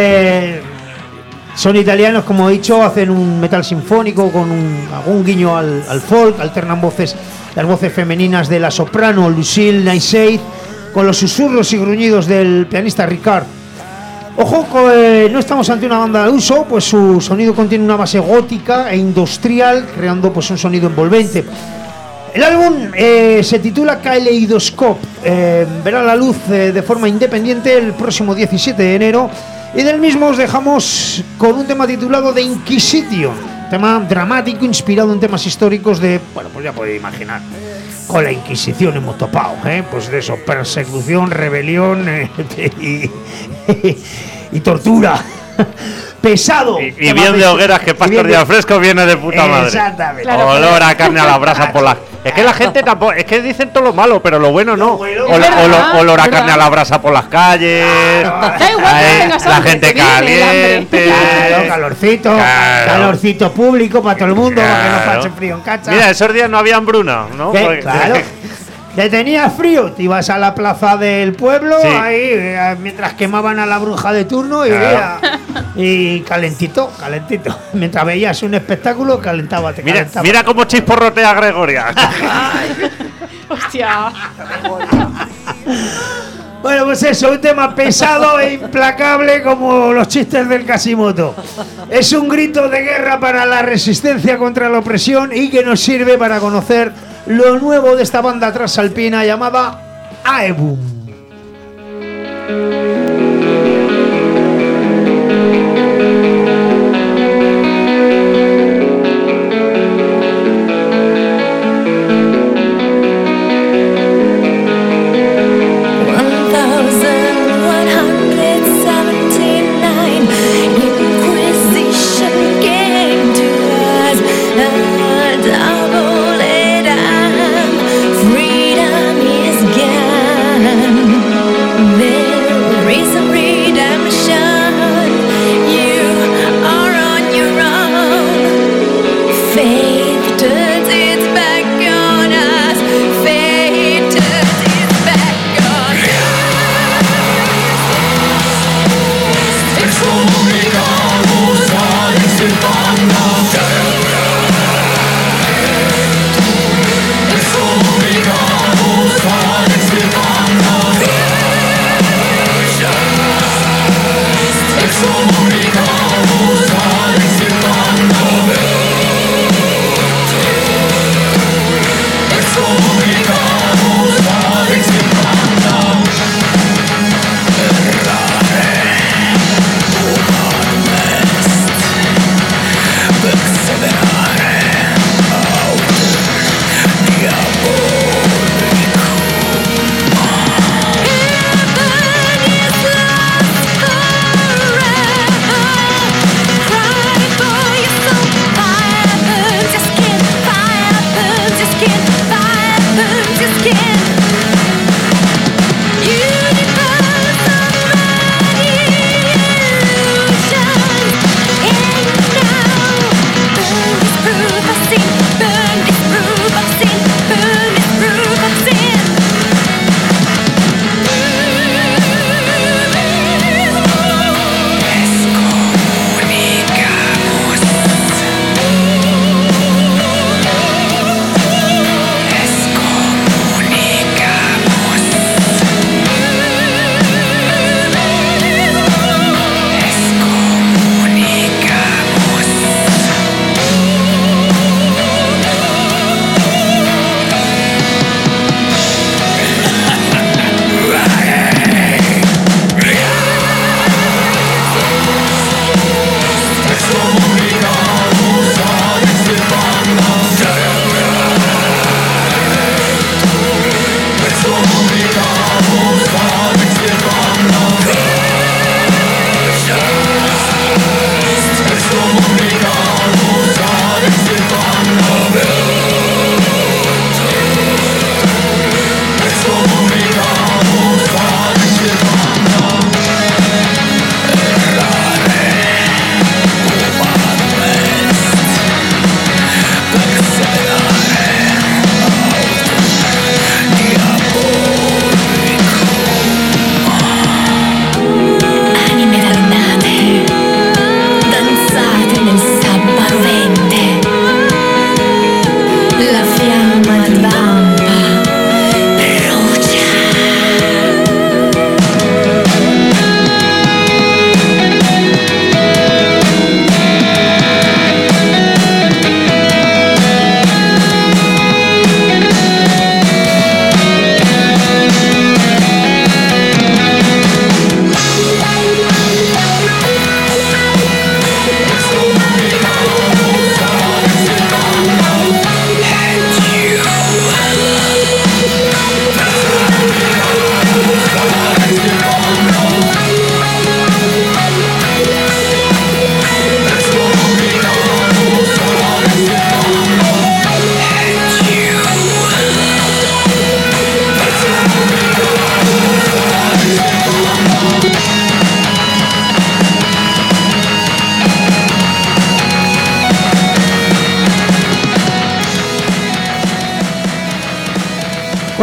A: Son italianos, como he dicho, hacen un metal sinfónico con algún guiño al folk, alternan las voces femeninas de la soprano Lucille Naiseit con los susurros y gruñidos del pianista Ricard. Ojo, no estamos ante una banda de uso, pues su sonido contiene una base gótica e industrial, creando pues un sonido envolvente. El álbum se titula Kaleidoscope, verá la luz de forma independiente el próximo 17 de enero. Y del mismo os dejamos con un tema titulado The Inquisition, tema dramático inspirado en temas históricos de, bueno, pues ya podéis imaginar, con la Inquisición hemos topado, pues de eso, persecución, rebelión y tortura. Pesado.
B: Y bien de hogueras que Pastor de Fresco viene de puta madre.
A: Exactamente.
D: Claro,
B: olor a carne a la brasa por las... Es que la gente tampoco... Es que dicen todo lo malo, pero lo bueno no. Olor a carne a la brasa por las calles.
D: Da igual que tengas
B: la
D: hambre,
B: gente
D: que viene el
B: caliente.
A: Claro, calorcito público para todo el mundo, para que no pase frío en casa.
B: Mira, esos días no había hambruna, ¿no?
A: Claro. ¿Te tenías frío? Te ibas a la plaza del pueblo,
B: sí,
A: ahí mientras quemaban a la bruja de turno y calentito. Mientras veías un espectáculo, calentaba.
B: Mira cómo chisporrotea Gregoria.
D: Hostia.
A: Bueno, pues eso, un tema pesado e implacable como los chistes del Kashimoto. Es un grito de guerra para la resistencia contra la opresión y que nos sirve para conocer lo nuevo de esta banda transalpina llamada Aebum.
G: Freedom is gone.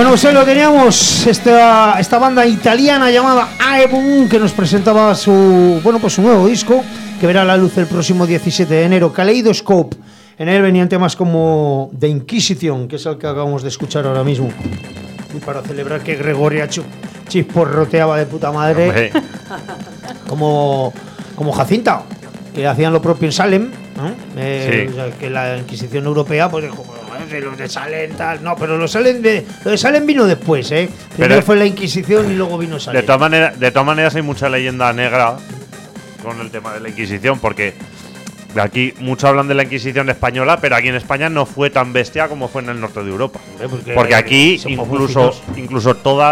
A: Bueno, pues lo teníamos, esta banda italiana llamada Aebum, que nos presentaba su nuevo disco, que verá la luz el próximo 17 de enero, Kaleidoscope. En él venían temas como The Inquisition, que es el que acabamos de escuchar ahora mismo. Y para celebrar que Gregoria chisporroteaba de puta madre, como Jacinta, que hacían lo propio en Salem, ¿no?
B: Sí.
A: O sea, que la Inquisición europea, pues dijo, los de Salem tal, no, pero lo de Salem vino después, Primero fue la Inquisición y luego vino Salem.
B: De todas maneras hay mucha leyenda negra con el tema de la Inquisición, porque aquí muchos hablan de la Inquisición española, pero aquí en España no fue tan bestia como fue en el norte de Europa. Porque aquí incluso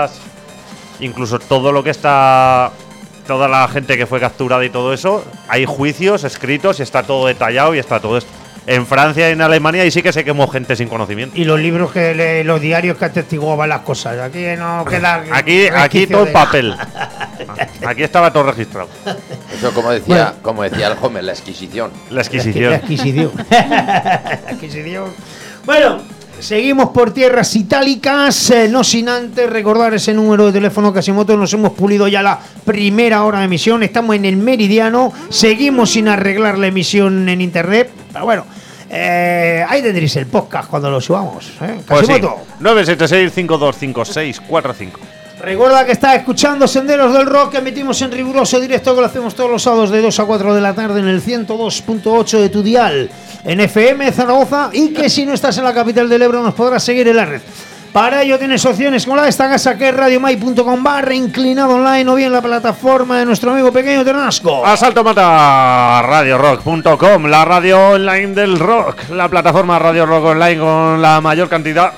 B: todo lo que está, toda la gente que fue capturada y todo eso, hay juicios escritos y está todo detallado y está todo esto. En Francia y en Alemania y sí que se quemó gente sin conocimiento.
A: Y los libros los diarios que atestiguaban las cosas. Aquí no queda.
B: Aquí todo en papel. Aquí estaba todo registrado.
F: Eso como decía el Homer, la exquisición.
B: La exquisición.
A: La exquisición. Bueno, seguimos por tierras itálicas, no sin antes recordar ese número de teléfono Casimoto. Nos hemos pulido ya la primera hora de emisión, estamos en el meridiano, seguimos sin arreglar la emisión en internet, pero bueno, ahí tendréis el podcast cuando lo subamos, Casimoto.
B: Pues sí. 976-525645.
A: Recuerda que estás escuchando Senderos del Rock, que emitimos en riguroso directo, que lo hacemos todos los sábados de 2 a 4 de la tarde en el 102.8 de tu dial, en FM Zaragoza, y que si no estás en la capital del Ebro nos podrás seguir en la red. Para ello tienes opciones como la de esta casa, que es radiomai.com/inclinado online, o bien la plataforma de nuestro amigo Pequeño Ternasco.
B: Asalto Mata, radiorock.com, la radio online del rock, la plataforma Radio Rock Online con la mayor cantidad.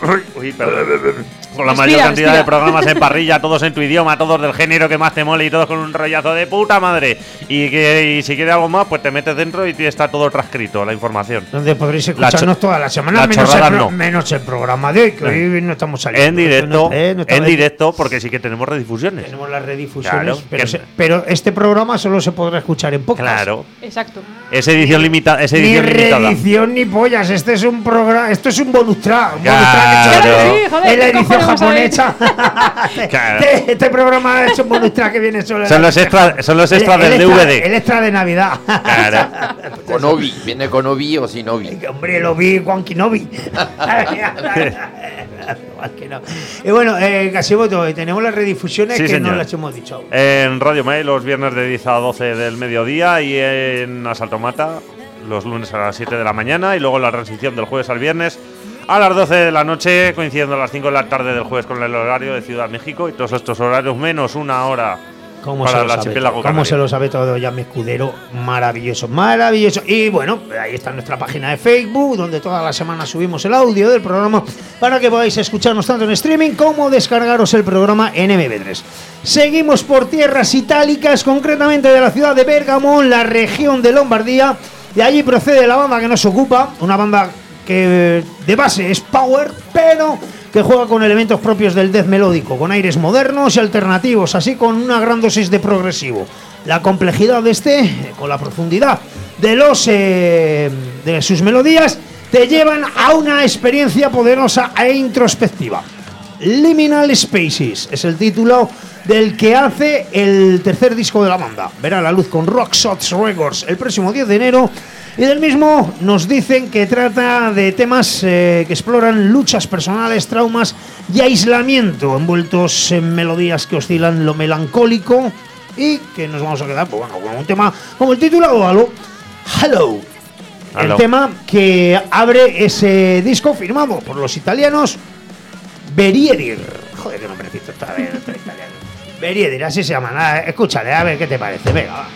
B: Con la mayor cantidad de programas en parrilla, todos en tu idioma, todos del género que más te mole y todos con un rollazo de puta madre. Y si quieres algo más, pues te metes dentro y está todo transcrito, la información.
A: Donde podréis escucharnos toda la semana, menos el programa de hoy, que hoy no estamos saliendo.
B: En directo, porque sí que tenemos redifusiones.
A: Tenemos las redifusiones, claro, pero este programa solo se podrá escuchar en podcast.
B: Claro.
D: Exacto.
B: Es edición limitada.
A: Ni reedición ni pollas, esto es un programa, esto es un bonus track. Es la edición japonesa.
B: Claro.
A: Este programa es un bonus track que viene solo.
B: Son los extras del DVD.
A: El extra de Navidad.
B: Claro.
F: Con Obi, viene con Obi o sin Obi.
A: Hombre, lo vi Juan Kinobi. Y bueno, Casimoto, tenemos las redifusiones, sí, que señor, no las hemos dicho.
B: En Radio Mail los viernes de 10 a 12 del mediodía y en Asalto Mata los lunes a las 7 de la mañana, y luego la transición del jueves al viernes a las 12 de la noche, coincidiendo a las 5 de la tarde del jueves con el horario de Ciudad de México, y todos estos horarios menos una hora para el archipiélago canario.
A: ¿Cómo se lo sabe todo ya mi escudero? Maravilloso, maravilloso. Y bueno, ahí está nuestra página de Facebook, donde toda la semana subimos el audio del programa para que podáis escucharnos tanto en streaming como descargaros el programa en MP3. Seguimos por tierras itálicas, concretamente de la ciudad de Bérgamo, en la región de Lombardía. De allí procede la banda que nos ocupa, una banda que de base es power, pero que juega con elementos propios del death melódico, con aires modernos y alternativos, así con una gran dosis de progresivo. La complejidad de con la profundidad de sus melodías, te llevan a una experiencia poderosa e introspectiva. Liminal Spaces es el título del que hace el tercer disco de la banda. Verá la luz con Rock Shots Records el próximo 10 de enero. Y del mismo nos dicen que trata de temas que exploran luchas personales, traumas y aislamiento, envueltos en melodías que oscilan lo melancólico, y que nos vamos a quedar con un tema como el título o algo, Hello. El tema que abre ese disco firmado por los italianos Verieder. Joder, qué nombrecito está italiano. Verieder, así se llaman. Escúchale, a ver qué te parece. Venga, va.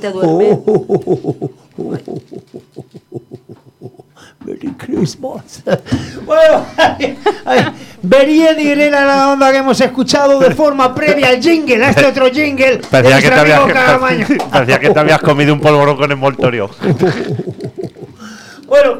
E: te duerme.
A: Merry Christmas. Bueno, Vería diré la onda que hemos escuchado de forma previa al jingle, a este otro jingle.
B: Parecía que te habías comido un polvorón con envoltorio.
A: Bueno,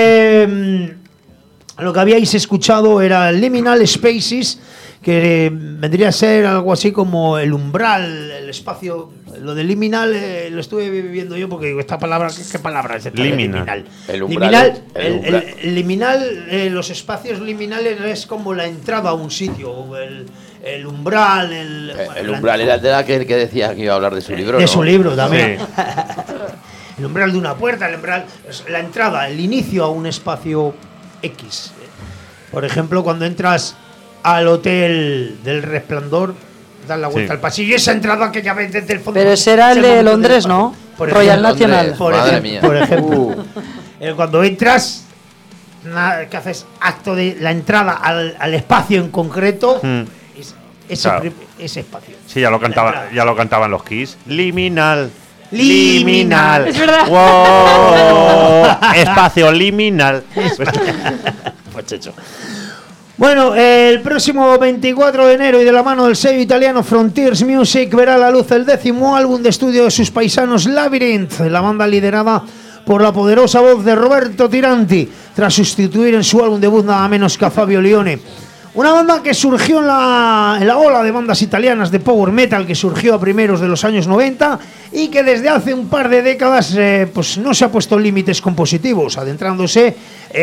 A: lo que habíais escuchado era Liminal Spaces, que vendría a ser algo así como el umbral, el espacio. Lo de liminal lo estuve viviendo yo porque digo, esta palabra, ¿qué palabra es esta?
B: Liminal.
F: El umbral.
A: El liminal, los espacios liminales es como la entrada a un sitio, el umbral.
F: El umbral era de aquel que decía que iba a hablar de su libro.
A: De
F: ¿no?
A: su libro también.
B: Sí.
A: El umbral de una puerta, el umbral es la entrada, el inicio a un espacio X. Por ejemplo, cuando entras al Hotel del Resplandor, das la vuelta al pasillo, esa entrada que ya ves desde el fondo.
E: Pero ese era el de Londres, ¿no? Royal Nacional.
F: Por
A: ejemplo. Cuando entras, que haces acto de la entrada al espacio en concreto, ese espacio.
B: Sí, ya lo cantaban los Kiss. Liminal.
D: Es verdad.
B: Wow. Espacio liminal.
A: Pues hecho. Bueno, el próximo 24 de enero y de la mano del sello italiano Frontiers Music verá la luz el 10º álbum de estudio de sus paisanos Labyrinth, la banda liderada por la poderosa voz de Roberto Tiranti, tras sustituir en su álbum debut nada menos que a Fabio Lione. Una banda que surgió en la ola de bandas italianas de power metal que surgió a primeros de los años 90 y que desde hace un par de décadas pues no se ha puesto límites compositivos, adentrándose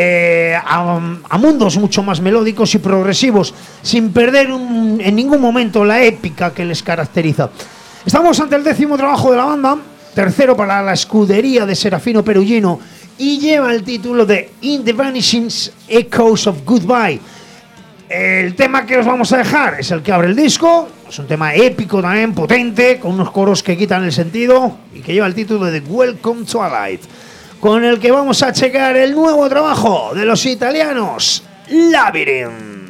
A: a mundos mucho más melódicos y progresivos, sin perder en ningún momento la épica que les caracteriza. Estamos ante el 10º trabajo de la banda, tercero para la escudería de Serafino Perugino, y lleva el título de In the Vanishing Echoes of Goodbye. El tema que os vamos a dejar es el que abre el disco. Es un tema épico también, potente, con unos coros que quitan el sentido y que lleva el título de Welcome Twilight, con el que vamos a checar el nuevo trabajo de los italianos Labyrinth.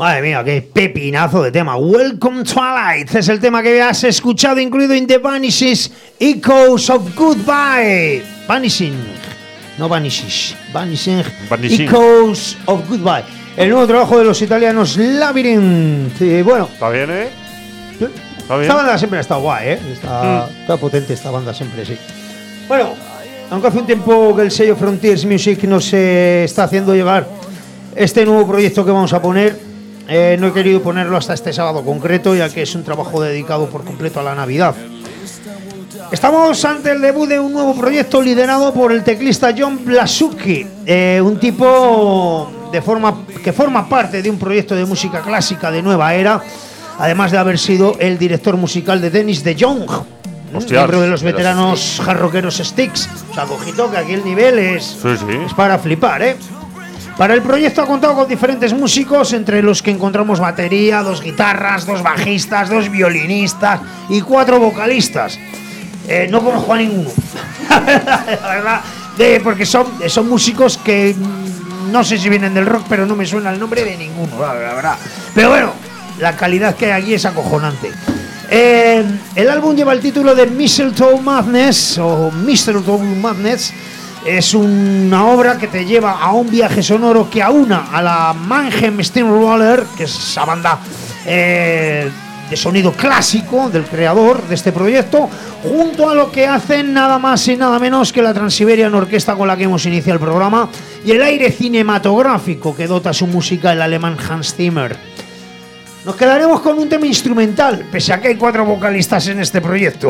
A: Madre mía, qué pepinazo de tema. Welcome Twilight es el tema que has escuchado, incluido in The Vanishes, Echoes of Goodbye. Vanishing, no Vanishes, Vanishing. Echoes of Goodbye. El nuevo trabajo de los italianos Labyrinth. Y bueno,
B: ¿está bien, eh?
A: ¿Sí? ¿Está bien? Esta banda siempre ha estado guay, ¿eh? Está potente esta banda siempre, sí. Bueno, aunque hace un tiempo que el sello Frontiers Music nos está haciendo llegar este nuevo proyecto que vamos a poner, no he querido ponerlo hasta este sábado concreto, ya que es un trabajo dedicado por completo a la Navidad. Estamos ante el debut de un nuevo proyecto liderado por el teclista John Blasucki, un tipo que forma parte de un proyecto de música clásica de nueva era, además de haber sido el director musical de Dennis DeYoung, miembro de los veteranos hard rockeros Styx. O sea, cojito, que aquí el nivel es para flipar, ¿eh? Para el proyecto ha contado con diferentes músicos, entre los que encontramos batería, 2 guitarras, 2 bajistas, 2 violinistas y 4 vocalistas. No conozco a ninguno, la verdad, porque son músicos que no sé si vienen del rock, pero no me suena el nombre de ninguno, la verdad. Pero bueno, la calidad que hay aquí es acojonante. El álbum lleva el título de Mistletoe Madness o Mistletoe Madness. Es una obra que te lleva a un viaje sonoro que aúna a la Mannheim Steamroller, que es esa banda de sonido clásico del creador de este proyecto, junto a lo que hacen nada más y nada menos que la Trans-Siberian Orquesta, con la que hemos iniciado el programa, y el aire cinematográfico que dota su música el alemán Hans Zimmer. Nos quedaremos con un tema instrumental, pese a que hay 4 vocalistas en este proyecto.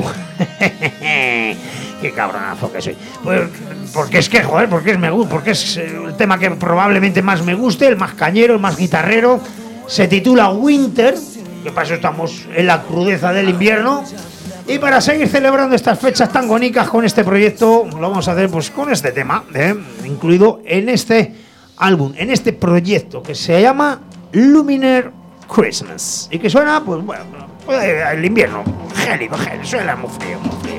A: Qué cabronazo que soy. Pues, porque es que, joder, porque es el tema que probablemente más me guste, el más cañero, el más guitarrero. Se titula Winter, que para eso estamos en la crudeza del invierno. Y para seguir celebrando estas fechas tan bonitas con este proyecto, lo vamos a hacer pues con este tema, incluido en este álbum, en este proyecto que se llama Luminar Christmas. Y que suena, pues bueno, el invierno, gélido, suena muy frío, muy frío.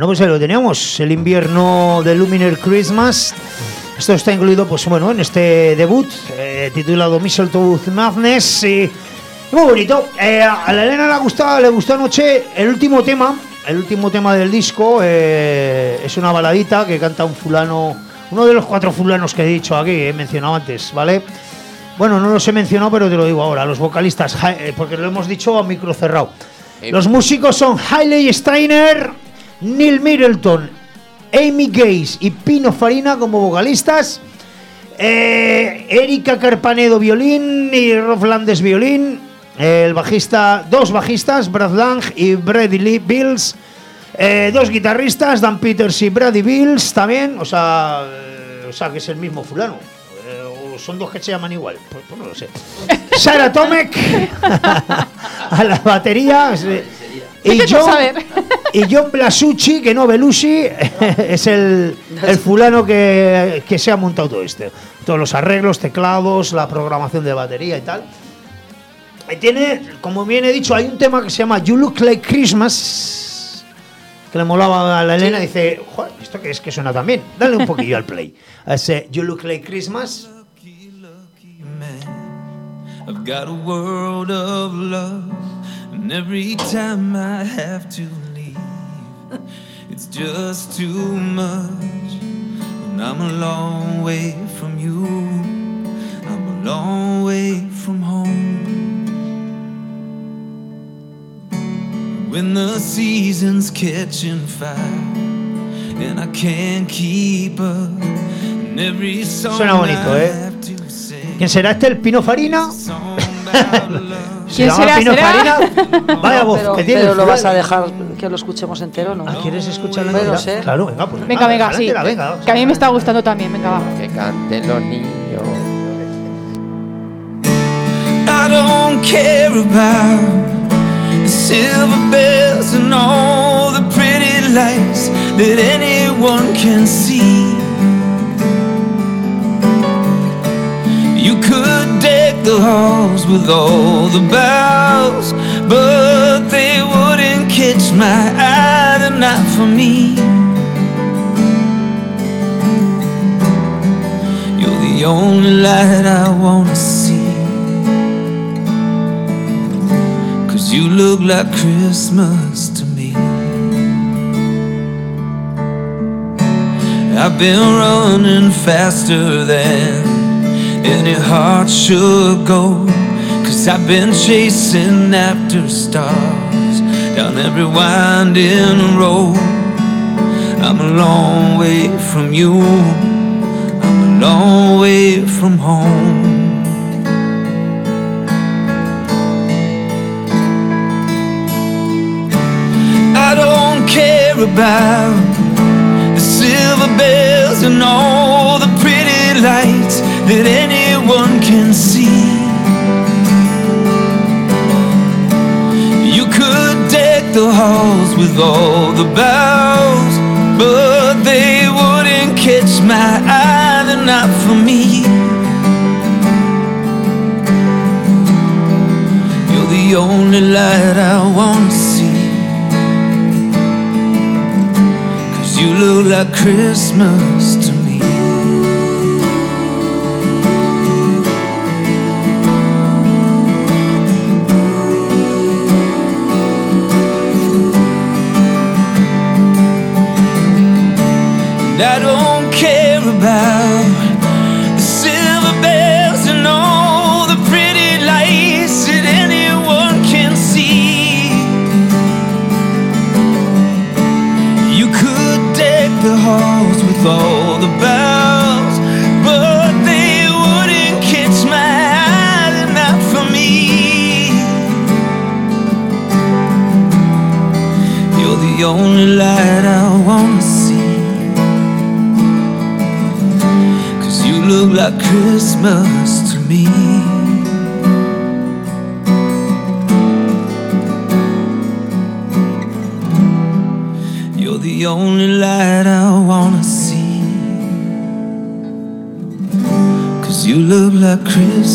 A: Bueno, pues ahí lo teníamos, el invierno de Luminar Christmas. Esto está incluido, pues bueno, en este debut titulado Mistletoe Madness. Y muy bonito. A la Elena le gustó anoche el último tema del disco. Es una baladita que canta un fulano, uno de los 4 fulanos que he dicho aquí, he mencionado antes, ¿vale? Bueno, no los he mencionado, pero te lo digo ahora, los vocalistas, porque lo hemos dicho a micro cerrado. Los músicos son Hayley Steiner, Neil Middleton, Amy Gaze y Pino Farina como vocalistas, Erika Carpanedo violín y Rolf Landes violín, el bajista, 2 bajistas, Brad Lang y Brady Bills, 2 guitarristas, Dan Peters y Brady Bills también, o sea que es el mismo fulano. Son 2 que se llaman igual, pues no lo sé. Sarah Tomek a la batería y John Blasucci, que no Belushi, es el fulano que se ha montado todo esto, todos los arreglos, teclados, la programación de batería y tal. Tiene, como bien he dicho, hay un tema que se llama You Look Like Christmas, que le molaba a la Elena. Dice, joder, ¿esto qué es que suena tan bien? Dale un poquillo al play a ese You Look Like Christmas.
H: I've got a world of love, and every time I have to leave, it's just too much. And I'm a long way from you, I'm a long way from home. When the season's catching fire, and I can't keep up, and every song
A: suena bonito, ¿Quién será este? ¿El Pino Farina?
D: ¿Quién será?
A: Pino Farina. Vaya voz
E: pero,
A: que tiene.
E: Pero lo vas a dejar que lo escuchemos entero, ¿no?
A: ¿Quieres escucharlo
E: Bueno,
A: entero?
E: sé.
A: Claro, venga, pues.
D: Venga, sí.
A: Venga,
D: que a mí me está gustando también, venga, va.
F: Que canten los niños.
H: I don't care about the silver bells and all the pretty lights that anyone can see. You could deck the halls with all the bells, but they wouldn't catch my eye, they're not for me. You're the only light I wanna see, 'cause you look like Christmas to me. I've been running faster than any heart should go, 'cause I've been chasing after stars down every winding road. I'm a long way from you, I'm a long way from home. I don't care about the silver bells and all the pretty lights that anyone can see. You could deck the halls with all the bells, but they wouldn't catch my eye, they're not for me. You're the only light I wanna see, 'cause you look like Christmas to me. I don't care about the silver bells and all the pretty lights that anyone can see. You could deck the halls with all the bells, but they wouldn't catch my eye, they're not for me. You're the only light I wanna see, look like Christmas to me. You're the only light I wanna see, 'cause you look like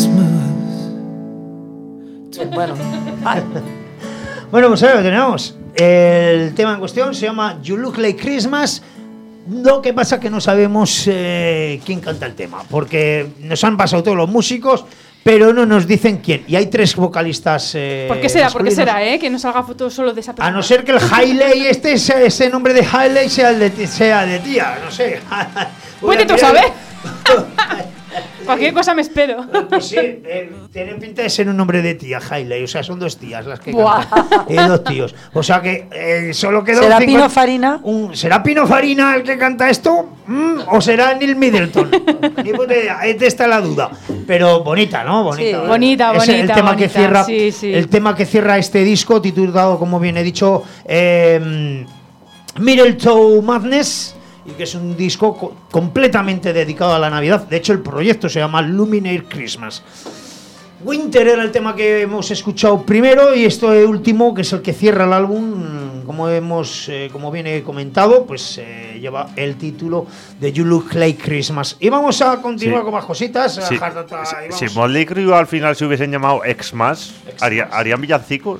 H: Christmas.
E: Bueno,
A: bueno, pues ahí lo tenemos. El tema en cuestión se llama You Look Like Christmas. Lo que pasa que no sabemos quién canta el tema, porque nos han pasado todos los músicos, pero no nos dicen quién. Y hay 3 vocalistas.
D: ¿Por qué será? ¿Por qué será, que no salga foto solo de esa persona?
A: A no ser que el Hailey, ese nombre de Hailey sea de tía, no sé.
D: Puede tú saber. Cualquier cosa me espero.
A: Pues sí, tiene pinta de ser un nombre de tía, Hailey. O sea, son 2 tías las que cantan. 2 tíos. O sea que solo quedó.
E: ¿Será Pino Farina?
A: ¿Será Pino Farina el que canta esto? ¿O será Neil Middleton? Ni puta idea. Esta está la duda. Pero bonita, ¿no? Bonita.
D: Sí. Bonita.
A: El tema
D: bonita.
A: Que cierra,
D: sí.
A: El tema que cierra este disco, titulado, como bien he dicho, Middletown Madness. Y que es un disco completamente dedicado a la Navidad. De hecho, el proyecto se llama Luminate Christmas. Winter era el tema que hemos escuchado primero, y este último, que es el que cierra el álbum, como viene comentado, pues lleva el título de You Look Like Christmas. Y vamos a continuar con más cositas.
B: Si Motley Crue al final se hubiesen llamado Xmas, ¿harían villancicos?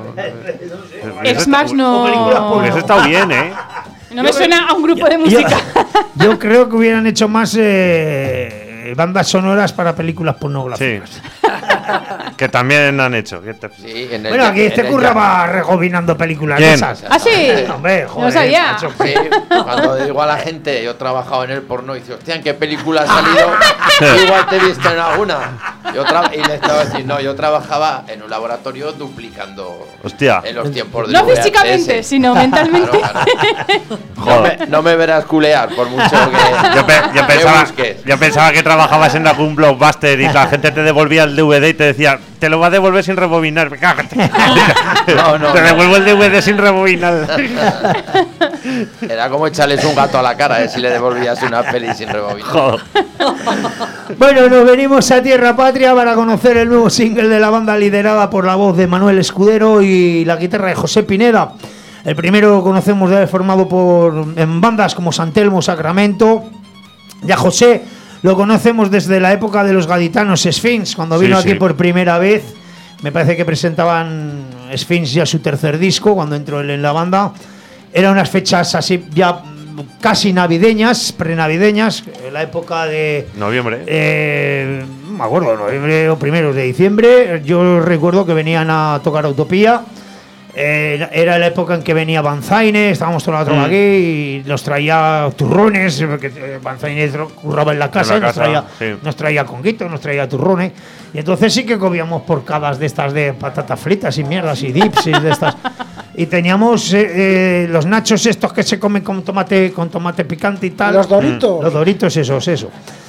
D: Xmas no.
B: Hubiese estado bien, ¿eh?
D: No me suena a un grupo de música.
A: Yo creo que hubieran hecho más bandas sonoras para películas pornográficas.
B: Sí. Que también han hecho.
F: Sí,
A: bueno, aquí curraba rebobinando películas de esas.
D: ¿Ah, sí?
A: Hombre, joder,
D: no sabía.
F: Sí, cuando digo a la gente, yo he trabajado en el porno, y dice, hostia, ¿en qué película has salido? Igual te he visto en alguna. Y le estaba diciendo, no, yo trabajaba en un laboratorio duplicando.
B: Hostia.
F: En los tiempos de
D: no físicamente, sino mentalmente.
F: Claro. No me verás culear, por mucho que
B: yo pensaba que trabajabas en algún blockbuster y la gente te devolvía el DVD y te decía, te lo va a devolver sin rebobinar. Cágate. Te devuelvo el DVD sin rebobinar.
F: Era como echarles un gato a la cara, si le devolvías una peli sin rebobinar.
A: Bueno, nos venimos a tierra patria para conocer el nuevo single de la banda, liderada por la voz de Manuel Escudero y la guitarra de José Pineda. El primero lo conocemos de haber formado en bandas como San Telmo, Sacramento. Ya José lo conocemos desde la época de los gaditanos Sphinx, cuando vino aquí por primera vez. Me parece que presentaban Sphinx ya su 3er disco, cuando entró él en la banda. Eran unas fechas así ya casi navideñas, prenavideñas, la época de
B: noviembre.
A: No me acuerdo, noviembre o primeros de diciembre. Yo recuerdo que venían a tocar Utopía. Era la época en que venía Banzaine, estábamos todo el rato aquí y nos traía turrones, porque Banzaine curraba en la casa, nos traía conguitos, nos traía turrones, y entonces sí que comíamos porcadas de estas de patatas fritas y mierdas y dips y de estas. Y teníamos los nachos estos que se comen con tomate picante y tal.
E: Los Doritos.
A: Los Doritos, eso.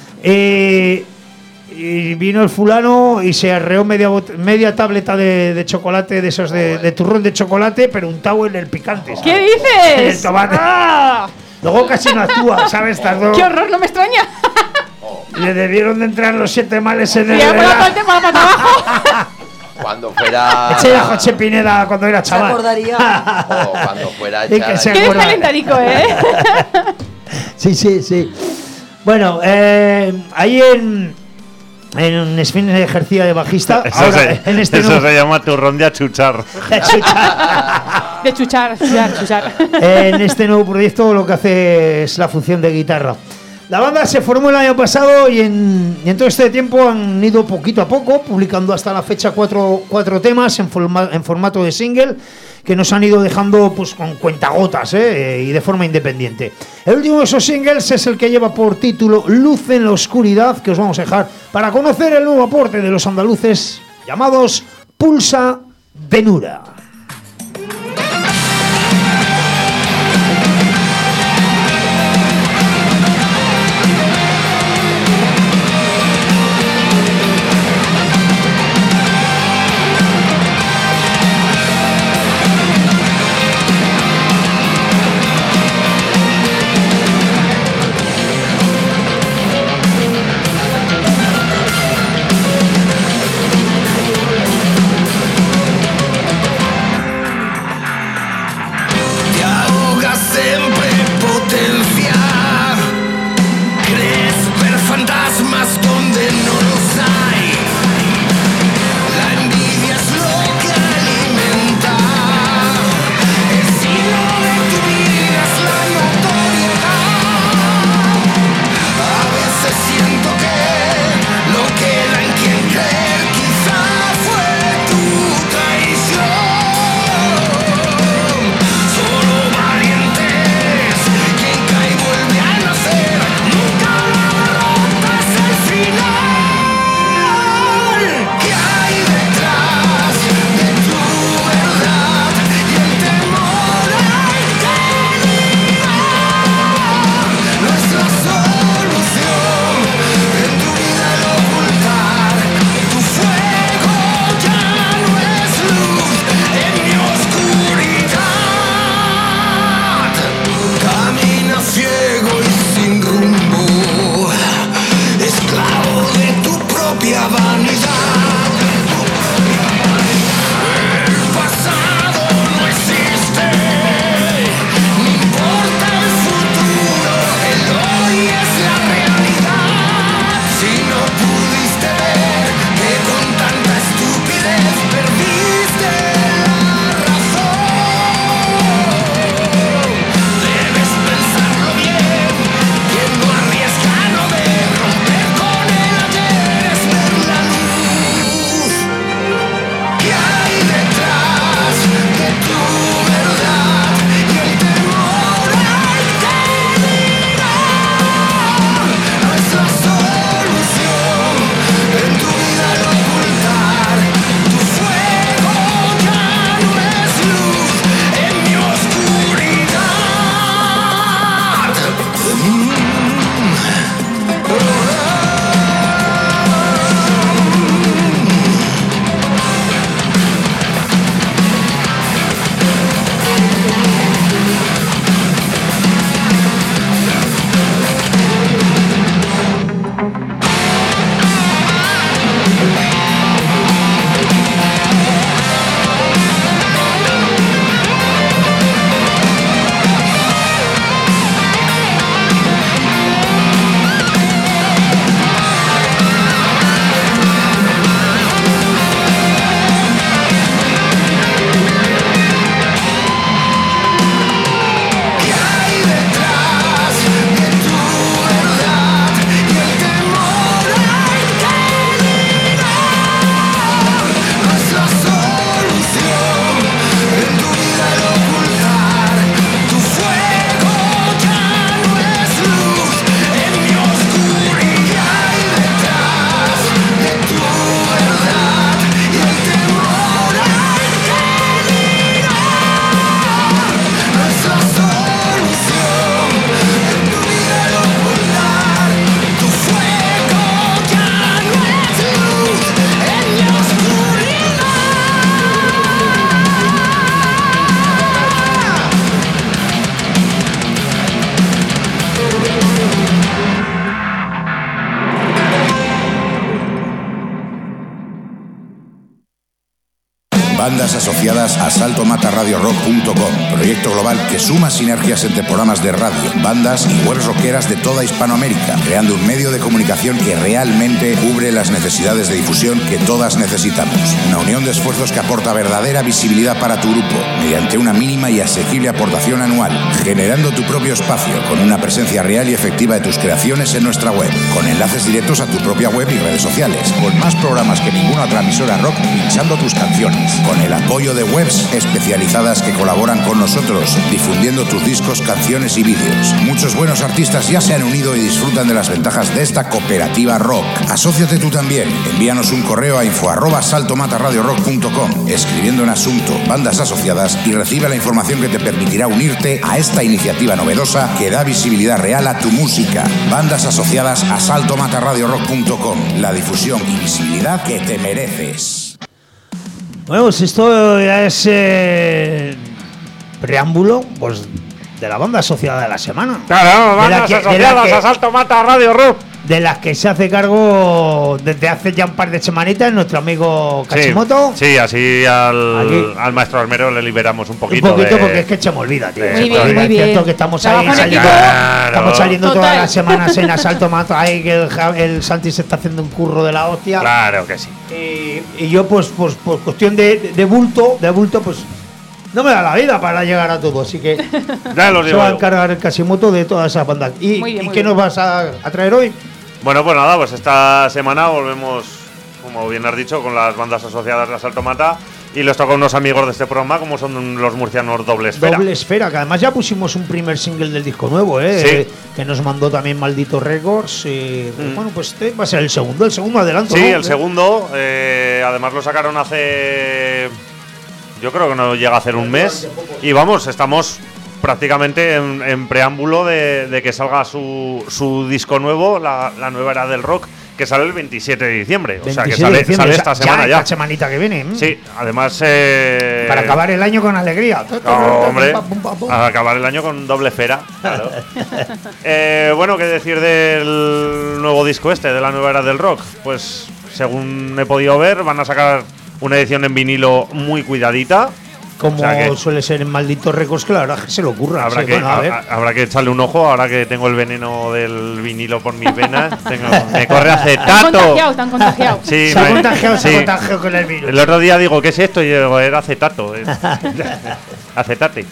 A: Y vino el fulano y se arreó media tableta de chocolate, de esos de turrón de chocolate, pero untado en el picante.
D: ¿Qué dices?
A: En el tomate. ¡Ah! Luego casi no actúa, ¿sabes?
D: ¡Qué horror! No me extraña.
A: Le debieron de entrar los 7 males en el...
D: Por la parte para abajo.
F: Cuando fuera...
A: Ese era José Pineda cuando era chaval.
E: Se acordaría.
F: O cuando fuera...
D: ¡Qué descalentadico,
A: Sí. Bueno, ahí en Sphinx ejercía de bajista.
B: Eso se llama turrón de achuchar.
D: De chuchar.
A: En este nuevo proyecto lo que hace es la función de guitarra. La banda se formó el año pasado y en todo este tiempo han ido poquito a poco, publicando hasta la fecha 4 temas en formato de single, que nos han ido dejando pues con cuentagotas y de forma independiente. El último de esos singles es el que lleva por título Luz en la Oscuridad, que os vamos a dejar para conocer el nuevo aporte de los andaluces llamados Pulsa Venura.
I: Bandas asociadas a saltomatarradiorock.com, proyecto global que suma sinergias entre programas de radio, bandas y webs rockeras de toda Hispanoamérica, creando un medio de comunicación que realmente cubre las necesidades de difusión que todas necesitamos. Una unión de esfuerzos que aporta verdadera visibilidad para tu grupo, mediante una mínima y asequible aportación anual, generando tu propio espacio, con una presencia real y efectiva de tus creaciones en nuestra web, con enlaces directos a tu propia web y redes sociales, con más programas que ninguna otra emisora rock pinchando tus canciones, con el apoyo de webs especializadas que colaboran con nosotros, difundiendo tus discos, canciones y vídeos. Muchos buenos artistas ya se han unido y disfrutan de las ventajas de esta cooperativa rock. Asóciate tú también. Envíanos un correo a info@saltomatarradiorock.com, escribiendo en asunto Bandas Asociadas, y recibe la información que te permitirá unirte a esta iniciativa novedosa que da visibilidad real a tu música. Bandas asociadas a saltomatarradiorock.com, la difusión y visibilidad que te mereces.
A: Bueno, pues esto ya es preámbulo, pues, de la banda asociada de la semana.
B: Claro, bandas asociadas a Salto Mata Radio Rock.
A: De las que se hace cargo desde hace ya un par de semanitas nuestro amigo Kashimoto.
B: Sí, así al maestro Armero le liberamos un poquito.
A: Porque es que se me olvida, tío.
D: Muy bien, muy bien.
A: Es cierto que estamos ahí saliendo, estamos saliendo todas las semanas en Asalto Mata, ahí que el Santi se está haciendo un curro de la hostia.
B: Claro que sí.
A: Y yo, pues por cuestión de bulto, pues no me da la vida para llegar a todo, así que
B: ya lo digo.
A: Se va a encargar el Kashimoto de todas esas bandas. ¿Y qué nos vas a traer hoy?
B: Bueno, pues nada, pues esta semana volvemos, como bien has dicho, con las bandas asociadas de Asalto Mata, y les toca unos amigos de este programa, como son los murcianos Doble Esfera.
A: Doble Esfera, que además ya pusimos un primer single del disco nuevo,
B: Sí.
A: Que nos mandó también Maldito Records. Bueno, pues este va a ser el segundo adelanto.
B: Sí,
A: ¿no?
B: el segundo. Además lo sacaron hace, yo creo que no llega a hacer un mes. Y vamos, estamos prácticamente en preámbulo de que salga su disco nuevo, la nueva era del rock, que sale el 27 de diciembre. O sea, que sale esta semana ya.
A: Esta semanita que viene.
B: Sí, además
A: para acabar el año con alegría.
B: No, hombre, a acabar el año con Doble Esfera, claro. Bueno, ¿qué decir del nuevo disco de la nueva era del rock? Pues, según he podido ver, van a sacar una edición en vinilo muy cuidadita.
A: Como suele ser en Malditos Records, que la verdad que se le ocurra.
B: Habrá que echarle un ojo ahora que tengo el veneno del vinilo por mis venas. Me corre acetato.
D: Te han contagiado.
B: Sí,
A: se ha contagiado con el virus.
B: El otro día digo, ¿qué es esto? Y digo, era acetato. Acetate.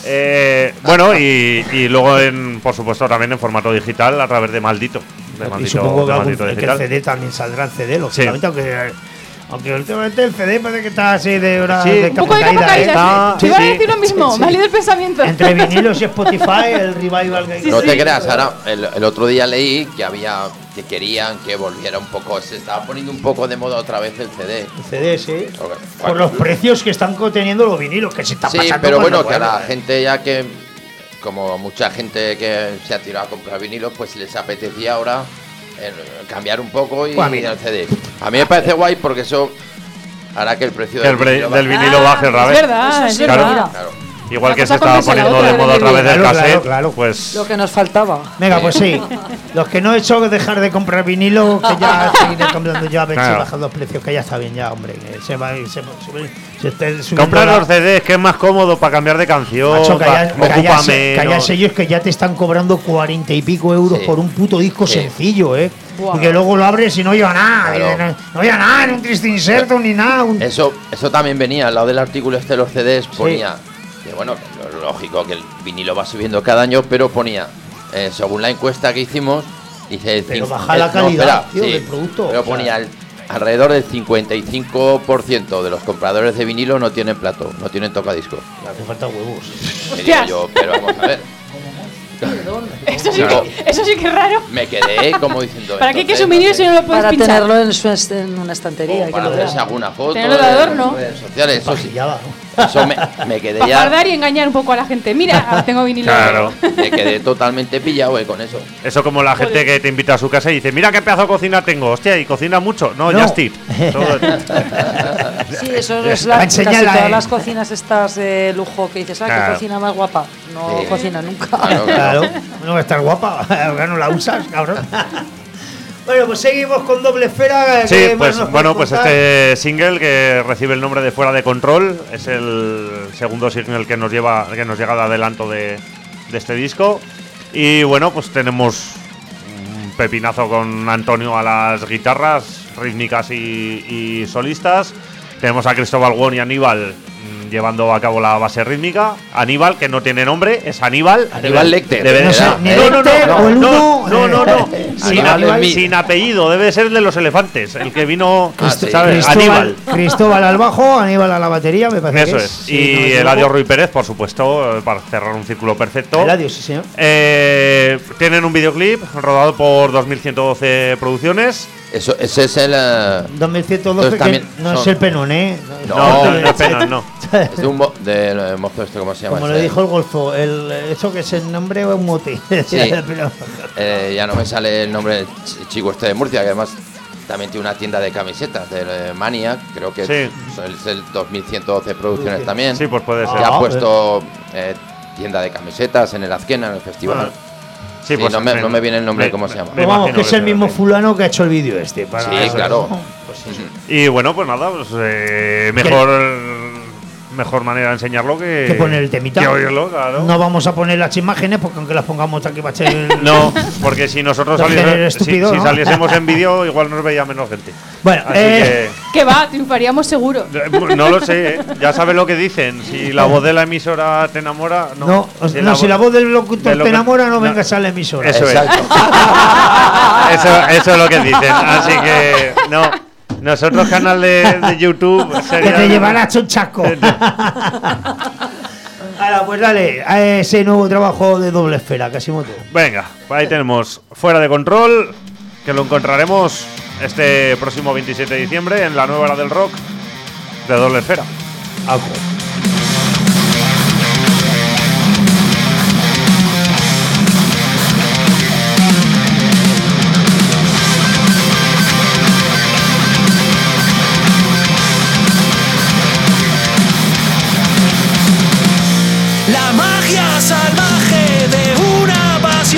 B: Bueno, y luego, por supuesto, también en formato digital a través de Maldito.
A: Y supongo que el CD también saldrá en CD, lógicamente, aunque últimamente el CD parece que está así de hora de
D: un poco de capa caída. Te iba a decir lo mismo, me ha leído el pensamiento.
A: Entre vinilos y Spotify, el revival que
F: no te creas, ahora el otro día leí que querían que volviera un poco, se estaba poniendo un poco de moda otra vez el CD.
A: El CD, sí. Por los precios que están teniendo los vinilos, que se está pasando.
F: Sí, pero bueno, que a la gente ya que, como mucha gente que se ha tirado a comprar vinilos, pues les apetecía ahora cambiar un poco y el CD. A mí me parece guay porque eso hará que el precio del
B: vinilo baje otra vez.
D: Es verdad, es verdad.
F: Claro.
B: Igual que se estaba poniendo de moda otra vez el cassette,
E: claro.
B: Pues
E: lo que nos faltaba.
A: Venga, pues sí. Los que no he hecho dejar de comprar vinilo, que ya seguiré comprando yo a ver si bajan los precios, que ya está bien ya, hombre.
B: Comprar los CDs, que es más cómodo para cambiar de canción.
A: Macho, que haya sellos que ya te están cobrando 40 y pico euros por un puto disco sencillo, Wow. Y que luego lo abres y no lleva nada. Claro. No lleva nada, ni un triste inserto, ni nada.
F: Eso también venía, al lado del artículo de los CDs ponía que bueno, lógico que el vinilo va subiendo cada año, pero ponía, según la encuesta que hicimos, dice
A: pero baja la calidad del producto.
F: Pero ponía alrededor del 55% de los compradores de vinilo no tienen plato, no tienen tocadiscos.
A: Le hace falta huevos.
F: Digo yo, pero vamos a ver.
D: Eso sí que es raro.
F: Me quedé como diciendo.
D: ¿Para qué un vinilo si no lo puedes
E: para
D: pinchar?
E: Tenerlo en una estantería.
F: Para hacerse alguna foto.
D: Tenerlo de adorno.
F: En redes sociales, eso sí. Eso me quedé
D: para
F: ya.
D: Para guardar y engañar un poco a la gente. Mira, tengo vinilo.
B: Claro.
F: Me quedé totalmente pillado con eso.
B: Eso como la gente que te invita a su casa y dice, mira qué pedazo de cocina tengo. Hostia, ¿y cocina mucho? No. Just Eat.
E: Sí, eso es casi todas las cocinas estas de lujo que dices, qué cocina más guapa. No cocina nunca.
F: Claro.
A: No va a estar guapa, ahora no la usas, cabrón. Bueno, pues seguimos con Doble Esfera.
B: Sí, pues bueno, pues este single que recibe el nombre de Fuera de Control es el segundo single que nos llega de adelanto de este disco. Y bueno, pues tenemos un pepinazo con Antonio a las guitarras rítmicas y solistas. Tenemos a Cristóbal Won y Aníbal llevando a cabo la base rítmica. Aníbal, que no tiene nombre, es Aníbal.
F: Aníbal Lecter.
B: No. Sin apellido, debe ser el de los elefantes, el que vino, ¿sabes? Aníbal.
A: Cristóbal al bajo, Aníbal a la batería, me parece.
B: Eso es. Sí, y Eladio Ruiz Pérez, por supuesto, para cerrar un círculo perfecto.
A: Eladio, sí, señor.
B: Tienen un videoclip rodado por 2112 Producciones.
F: Ese es el
A: 2112, que no es el Penón, ¿eh?
B: No es Penón, no.
F: Es de un mozo este, ¿cómo se llama?
A: Como le dijo el Golfo, eso que es el nombre o un mote.
F: Sí. Ya no me sale el nombre del chico este de Murcia, que además también tiene una tienda de camisetas de Maniac, creo que es el 2112 Producciones también.
B: Sí, pues puede ser.
F: Que ha puesto tienda de camisetas en el Azquena, en el festival. Sí, pues no me viene el nombre, ¿cómo se llama?
A: Pues vamos, que es el mismo fulano que ha hecho el vídeo este.
F: Sí, claro.
A: Pues sí.
B: Y bueno, pues nada, pues, mejor manera de enseñarlo que
A: poner el temita.
B: Que oírlo, claro.
A: No vamos a poner las imágenes porque aunque las pongamos aquí va a ser
B: no, porque si nosotros saliésemos en vídeo igual nos veía menos gente.
A: Bueno,
D: que va, triunfaríamos seguro.
B: No lo sé, ya sabes lo que dicen. Si la voz de la emisora te enamora,
A: si la voz del locutor te enamora, no vengas a la emisora.
B: Eso es. Eso es lo que dicen. Así que no. Nosotros, canal de YouTube,
A: que te llevará un chasco. Ahora, pues dale a ese nuevo trabajo de Doble Esfera, Casimoto.
B: Venga, ahí tenemos Fuera de Control, que lo encontraremos este próximo 27 de diciembre en la nueva era del rock de Doble Esfera.
H: La magia salvaje de una pasión,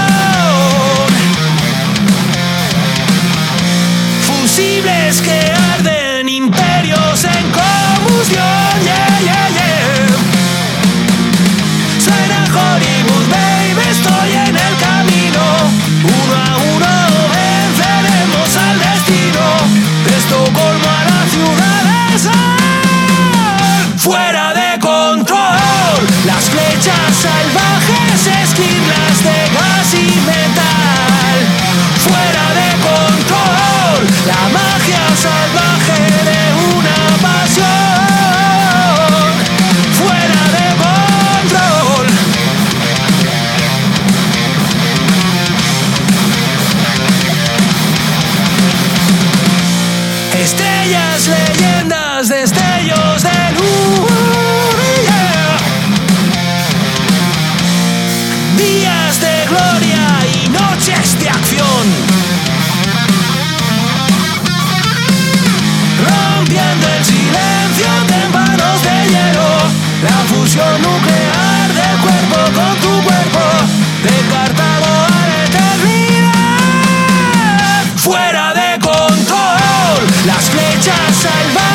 H: fusibles que arden, imperios en combustión, yeah, yeah, yeah. Suena Hollywood, baby, estoy en el camino. Uno a uno venceremos al destino, de Estocolmo a la ciudad de Sol. Fuera de control, las flechas salvajes, esquirlas de gas y metal. Fuera de control, la magia salvaje de una pasión. Fuera de control. Estrellas, leyendas, destellos de luz. Días de gloria y noches de acción, rompiendo el silencio, témpanos de hielo, la fusión nuclear del cuerpo con tu cuerpo, descartado a la eternidad. Fuera de control, las flechas salvajes.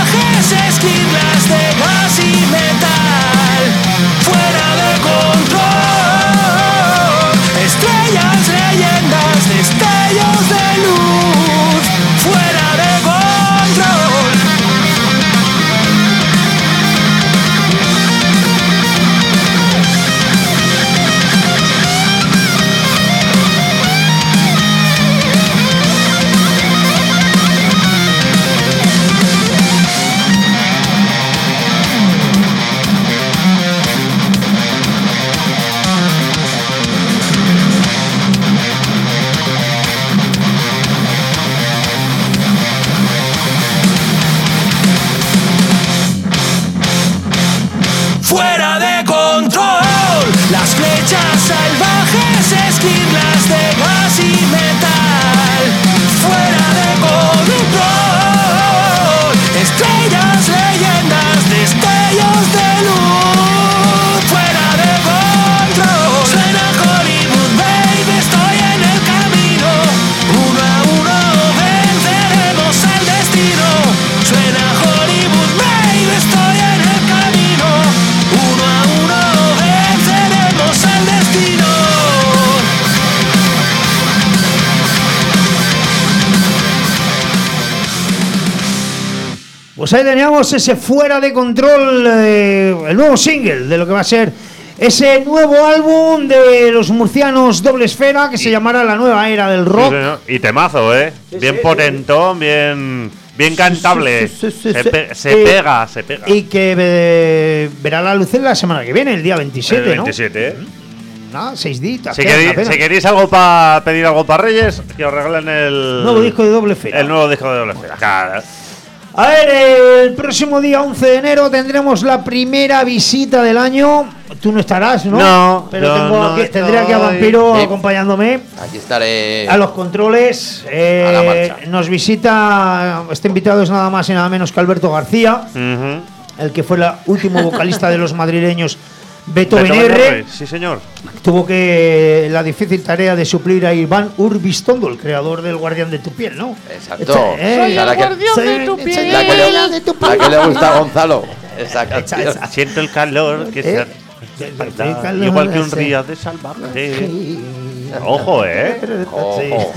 A: Pues ahí teníamos ese Fuera de Control, el nuevo single de lo que va a ser ese nuevo álbum de los murcianos Doble Esfera, que se llamará La Nueva Era del Rock.
B: Sí, y temazo, bien potentón, bien cantable. Se pega.
A: Y que verá la luz en la semana que viene, el día 27,
B: el 27,
A: Nada, 6 días.
B: Si queréis algo para pedir algo para Reyes, que os regalen el
A: nuevo disco de Doble Esfera.
B: El nuevo disco de Doble Esfera. Claro.
A: A ver, el próximo día 11 de enero tendremos la primera visita del año. Tú no estarás, ¿no?
B: No,
A: pero tendré aquí a Vampiro acompañándome.
F: Aquí estaré.
A: A los controles.
F: A la marcha.
A: Nos visita, este invitado es nada más y nada menos que Alberto García, el que fue el último vocalista de los madrileños Beethoven R.
B: Sí, señor.
A: Tuvo la difícil tarea de suplir a Iván Urbistondo, el creador del Guardián de tu Piel, ¿no?
F: Exacto.
D: Soy el guardián de tu piel.
F: La que le gusta a Gonzalo. Esa canción.
B: Siento el calor que se igual que un río de salvaje. Ojo,
F: Ojo.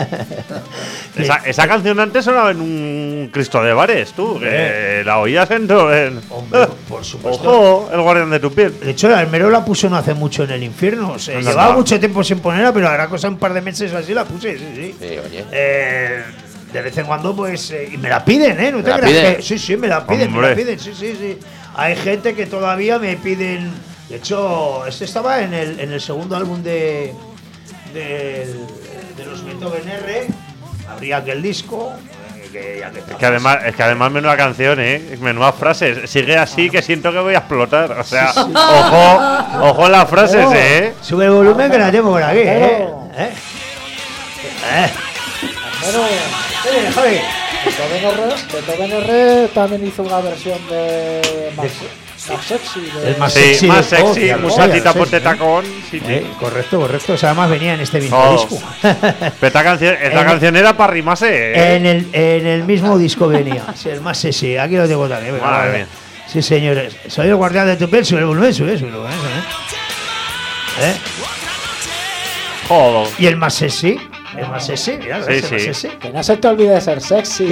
B: Esa canción antes sonaba en un Cristo de bares, tú. La oías en.
A: Hombre, por supuesto.
B: Ojo, el Guardián de tu Piel.
A: De hecho, el Almero la puso no hace mucho en el infierno. Llevaba mucho tiempo sin ponerla, pero ahora cosa un par de meses así la puse. Sí,
F: oye.
A: De vez en cuando, pues. Y me la piden, ¿no te creas? Sí, me la piden, Sí. Hay gente que todavía me piden. De hecho, este estaba en el segundo álbum de los Beethoven R. Habría aquel disco.
B: Es que además menuda canción, menudas frases. Sigue así que siento que voy a explotar. O sea, ojo las frases,
A: Sube el volumen que la tengo por aquí, Javi.
J: Beethoven R también hizo una versión de más sexy.
A: El más sexy.
B: Más sexy, musatita ponte tacón. Sí.
A: Correcto. O sea, además venía en este mismo disco.
B: Pero esta canción era para rimarse.
A: En el mismo disco venía. Sí, el más sexy. Aquí lo tengo también.
B: Madre mía.
A: Sí, señores. Soy el guardián de tu piel. Sube el volumen, sube.
B: Joder.
A: Y el más sexy. El más sexy, mira,
J: sí. Que no se te olvide de ser sexy.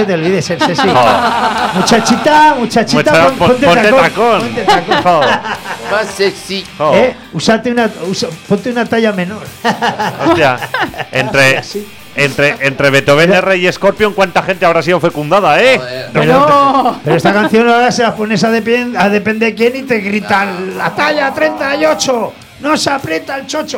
J: Muchachita,
B: ponte tacón.
F: Más sexy.
A: Ponte una talla menor.
B: Hostia, entre Beethoven R y Scorpion, ¿cuánta gente habrá sido fecundada,
A: Pero esta canción ahora se la pones a depende de quién y te gritan la talla 38. No se aprieta el chocho.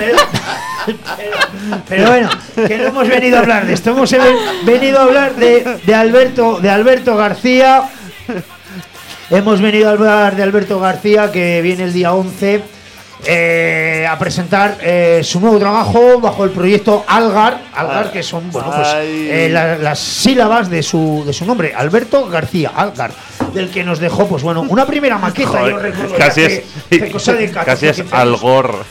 A: Pero bueno, que no hemos venido a hablar de esto. Hemos venido a hablar de Alberto García. Hemos venido a hablar de Alberto García, que viene el día 11 a presentar su nuevo trabajo bajo el proyecto Algar, que son las sílabas de su nombre, Alberto García, Algar, del que nos dejó una primera maqueta.
B: Joder,
A: yo recuerdo
B: casi es Algor.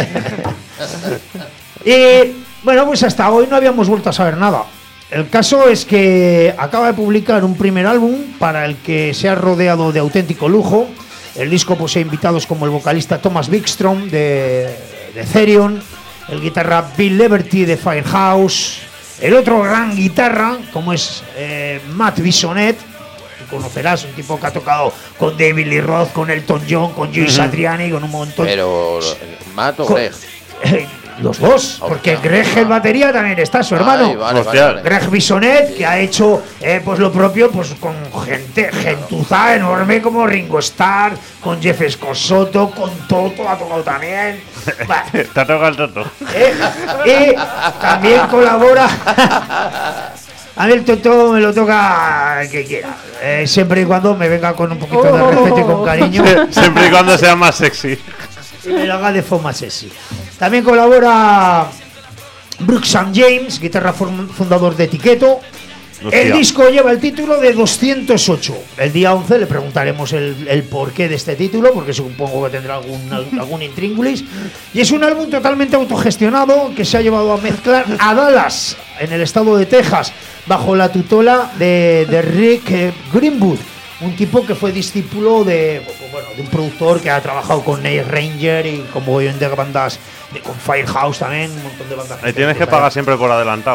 A: Y bueno, pues hasta hoy no habíamos vuelto a saber nada. El caso es que acaba de publicar un primer álbum para el que se ha rodeado de auténtico lujo. El disco posee invitados como el vocalista Thomas Wikström de Therion, el guitarra Bill Leverty de Firehouse, el otro gran guitarra como es Matt Bisonet, que conocerás, un tipo que ha tocado con David Lee Roth, con Elton John, con Joe Satriani, con un montón.
F: Pero Matt o Greg.
A: Los dos, porque Greg, el batería, también está su hermano.
F: Vale.
A: Greg Bisonet, que ha hecho lo propio con gentuza enorme como Ringo Starr, con Jeff Scott, con Toto, ha tocado también.
B: Te ha tocado el Toto.
A: Y también colabora. A mí el Toto me lo toca el que quiera. Siempre y cuando me venga con un poquito de respeto y con cariño.
B: Siempre y cuando sea más sexy.
A: Y me lo haga de forma sexy. También colabora Brooks and James, guitarra fundador de Etiqueto.
B: Hostia.
A: El disco lleva el título de 208. El día 11 le preguntaremos el porqué de este título, porque supongo que tendrá algún intríngulis. Y es un álbum totalmente autogestionado que se ha llevado a mezclar a Dallas, en el estado de Texas, bajo la tutela de Rick Greenwood, un tipo que fue discípulo de un productor que ha trabajado con Neil Ranger y como hoy en día bandas con Firehouse también, un montón de bandas.
B: Ahí tienes que pagar siempre por adelantado.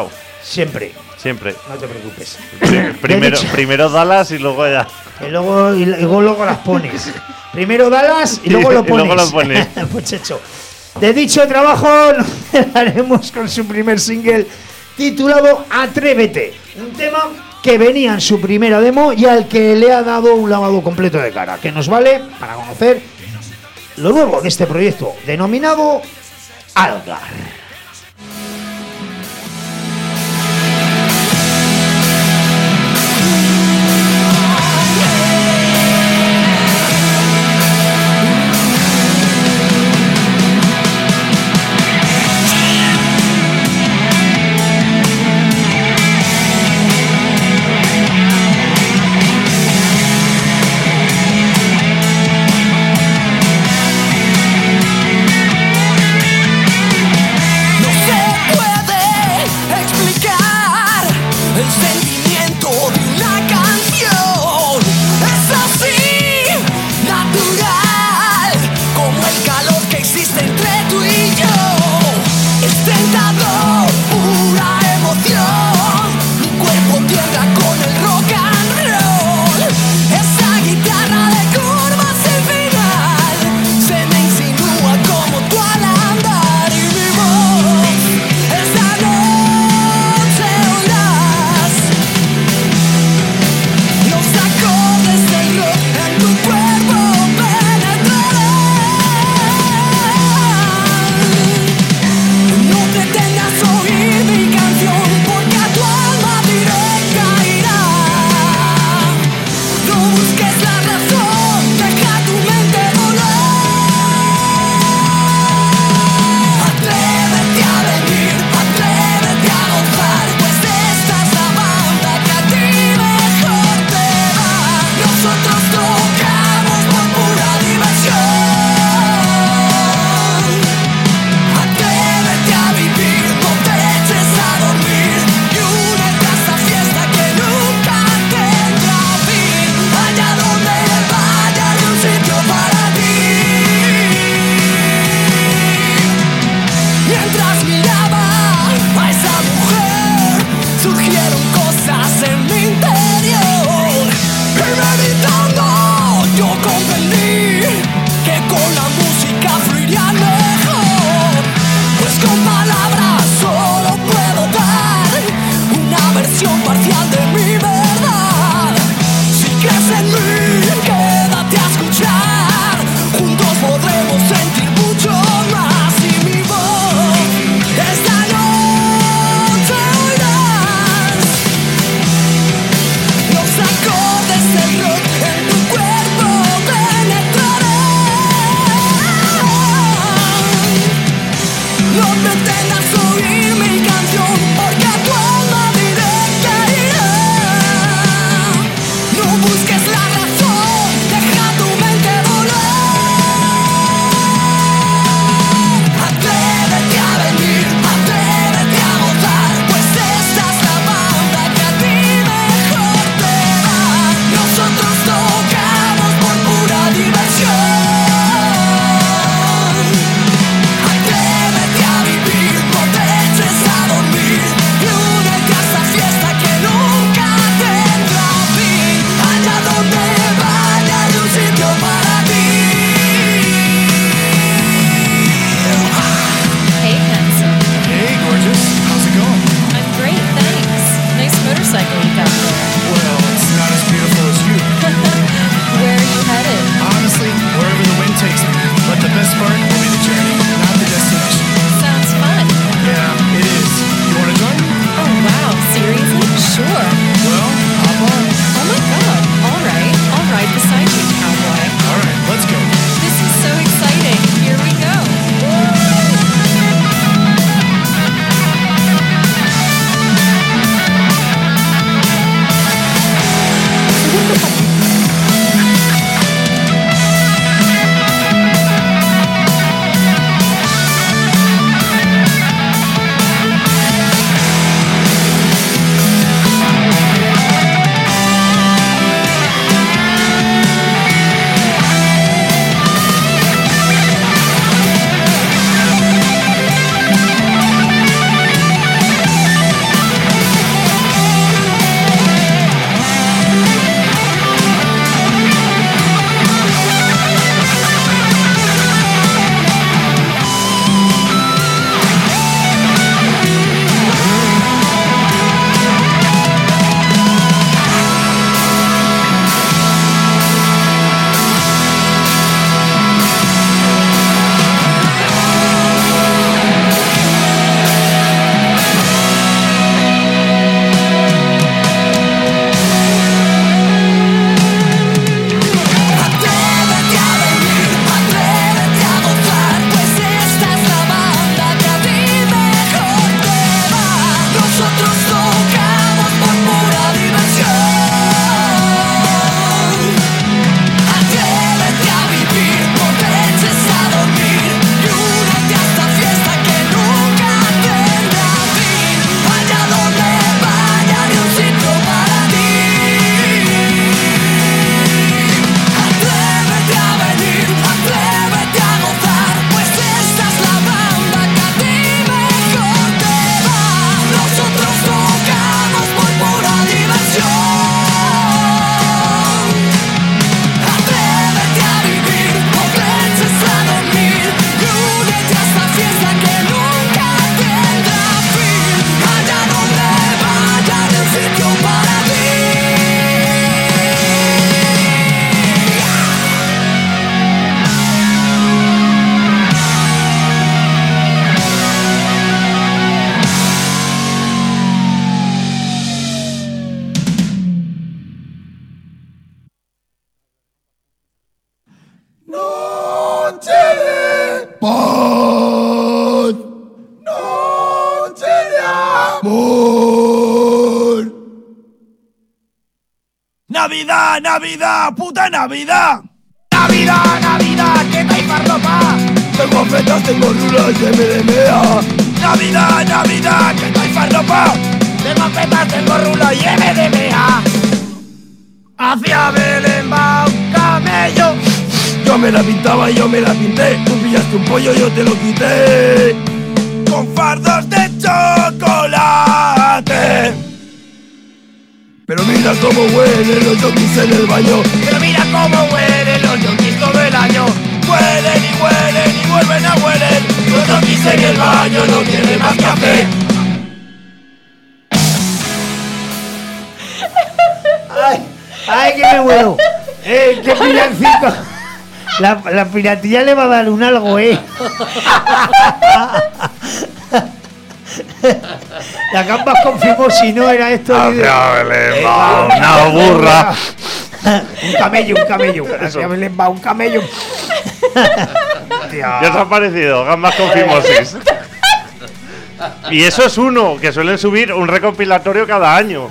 A: Siempre. No te preocupes.
B: Primero Dallas y luego ya.
A: Y luego las pones. Primero Dallas y luego lo pones.
B: Y luego lo pones.
A: Pues hecho. De dicho trabajo nos quedaremos con su primer single titulado Atrévete. Un tema que venía en su primera demo y al que le ha dado un lavado completo de cara, que nos vale para conocer lo nuevo de este proyecto, denominado Algar.
C: amor. Navidad, Navidad, puta Navidad. Navidad, Navidad, que no hay farlopa. Tengo fetas, tengo rulas de MDMA. Navidad, Navidad, que no hay farlopa. Tengo fetas, tengo rulas y MDMA. Hacia Belén va un camello. Yo me la pintaba y yo me la pinté. Tú pillaste un pollo, yo te lo quité. Con fardos de chocolate. Pero mira cómo huelen los yonkis en el baño. Pero mira cómo huelen los yonkis todo el año. Huelen y huelen y vuelven a huelen. Los yonkis en el baño no tienen más que hacer.
A: ¡Ay, que me muero! ¡Qué pillancico! La piratilla le va a dar un algo, La gambas confirmó si no era esto.
B: Una burra.
A: Un camello. Un camello.
B: Ya te ha parecido, gambas con fimosis. Y eso es uno, que suelen subir un recopilatorio cada año.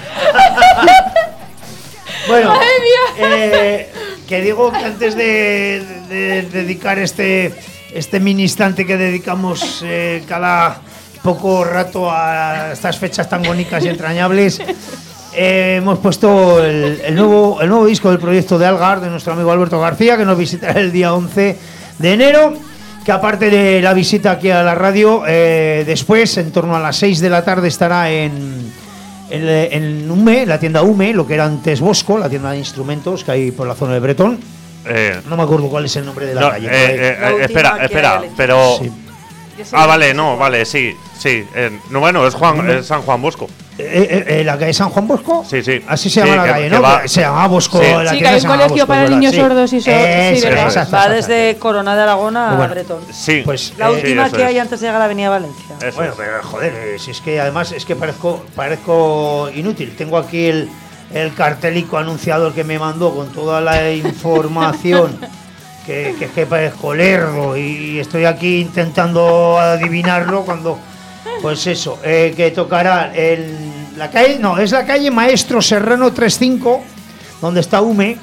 A: Bueno, que digo que antes de dedicar este mini instante que dedicamos cada poco rato a estas fechas tan bonitas y entrañables, hemos puesto el nuevo disco del proyecto de Algar, de nuestro amigo Alberto García, que nos visitará el día 11 de enero, que aparte de la visita aquí a la radio, después, en torno a las 6 de la tarde, estará en UME, la tienda UME, lo que era antes Bosco, la tienda de instrumentos que hay por la zona de Bretón. No me acuerdo cuál es el nombre de la calle.
B: Espera, pero...
A: Sí.
B: Vale, sí. No, bueno, es San Juan Bosco.
A: ¿La calle San Juan Bosco?
B: Sí.
A: Así se llama la calle, ¿no? Se llama Bosco.
B: Sí,
D: que hay un colegio para niños sordos y sordos.
E: Va desde Corona de Aragón a Bretón.
B: Sí.
A: Pues
E: la última que hay antes de llegar a la Avenida Valencia.
A: Bueno, pero joder, si es que además es que parezco inútil. Tengo aquí el cartelico anunciador que me mandó con toda la información. Que es que parezco lerdo y estoy aquí intentando adivinarlo cuando, pues eso, que tocará la calle, no, es la calle Maestro Serrano 35, donde está UME.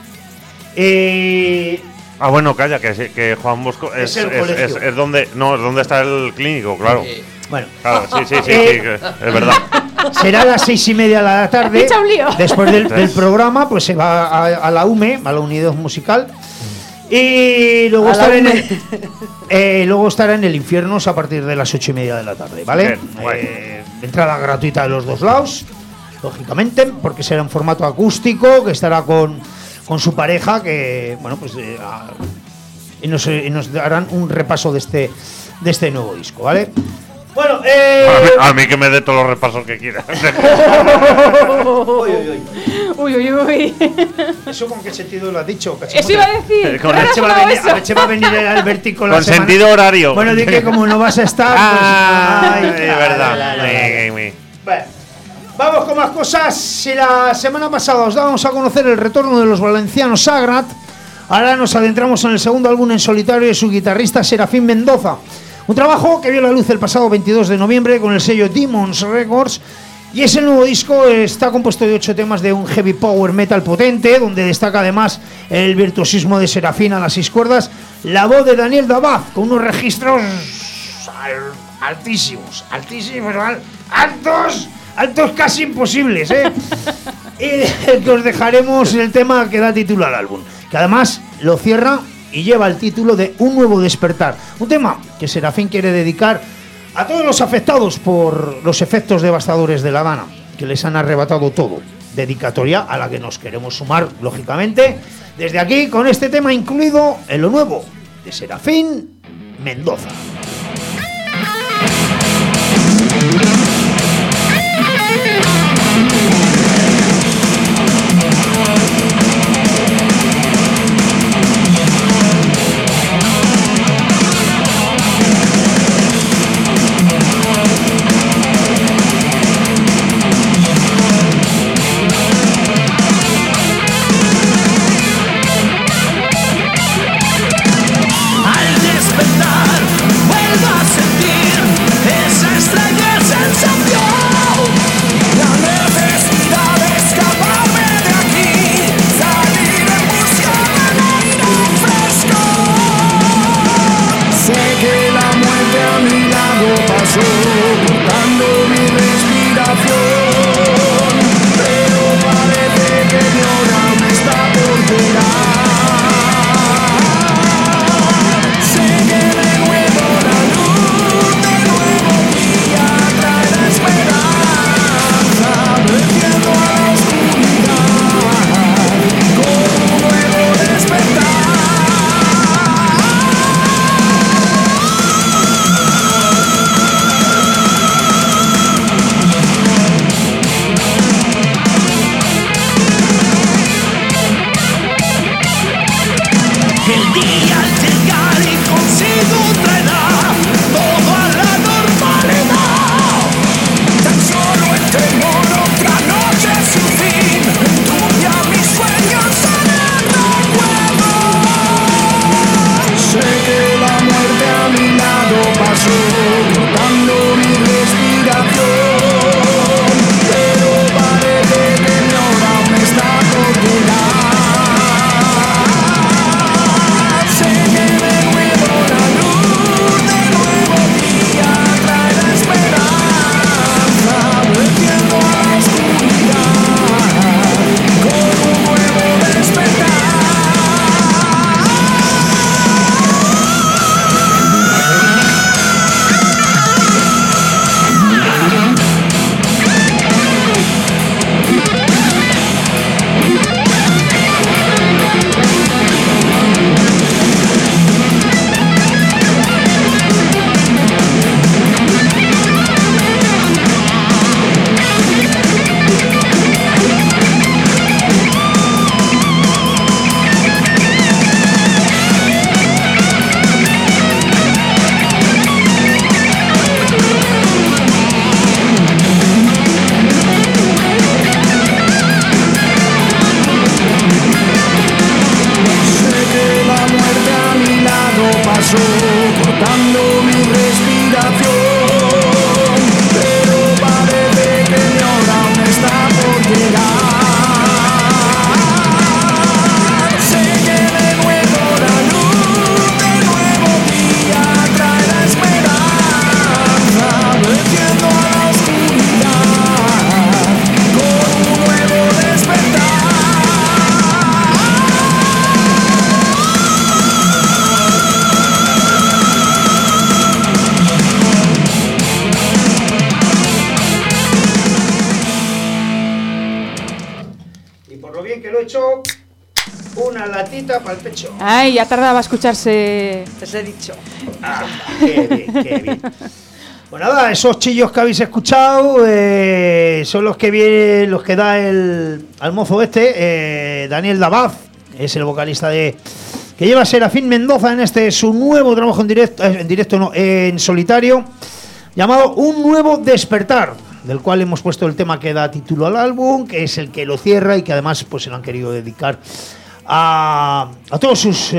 B: Bueno, calla, que Juan Bosco es donde está el clínico, claro.
A: Bueno,
B: claro, sí, es verdad.
A: Será a las 6:30 de la tarde. Después del programa, pues se va a la UME, a la unidad musical. Y luego estará en el Infiernos a partir de las 8:30 de la tarde, ¿vale? Entrada gratuita de los dos lados, lógicamente, porque será en formato acústico, que estará con su pareja, que bueno, pues y nos darán un repaso de este nuevo disco, ¿vale? Bueno,
B: a mí que me dé todos los repasos que quiera.
D: Uy.
A: ¿Eso con qué sentido lo has dicho?
D: Eso iba a decir.
B: Con
A: a ver, va a venir el Albertico la
B: con
A: semana.
B: Sentido horario.
A: Bueno, di que como no vas a estar, pues...
B: es verdad.
A: Bueno, vamos con más cosas. Si la semana pasada os dábamos a conocer el retorno de los valencianos Sagrat, ahora nos adentramos en el segundo álbum en solitario de su guitarrista Serafín Mendoza. Un trabajo que vio la luz el pasado 22 de noviembre con el sello Demons Records, y ese nuevo disco está compuesto de 8 temas de un heavy power metal potente, donde destaca además el virtuosismo de Serafín a las 6 cuerdas, la voz de Daniel Dabaz con unos registros altísimos, altos casi imposibles, y el que os dejaremos el tema que da título al álbum, que además lo cierra y lleva el título de Un nuevo despertar, un tema que Serafín quiere dedicar a todos los afectados por los efectos devastadores de la Dana, que les han arrebatado todo. Dedicatoria a la que nos queremos sumar, lógicamente, desde aquí, con este tema incluido en lo nuevo de Serafín Mendoza.
G: Al despertar
A: lo bien que lo he hecho. Una latita para el pecho.
D: Ay, ya tardaba a escucharse.
E: Te he dicho.
A: Qué bien, qué bien. Pues nada, esos chillos que habéis escuchado son los que da al mozo Daniel Dabaz, es el vocalista que lleva Serafín Mendoza en su nuevo trabajo en solitario, llamado Un Nuevo Despertar, del cual hemos puesto el tema que da título al álbum, que es el que lo cierra y que además pues se lo han querido dedicar a todos sus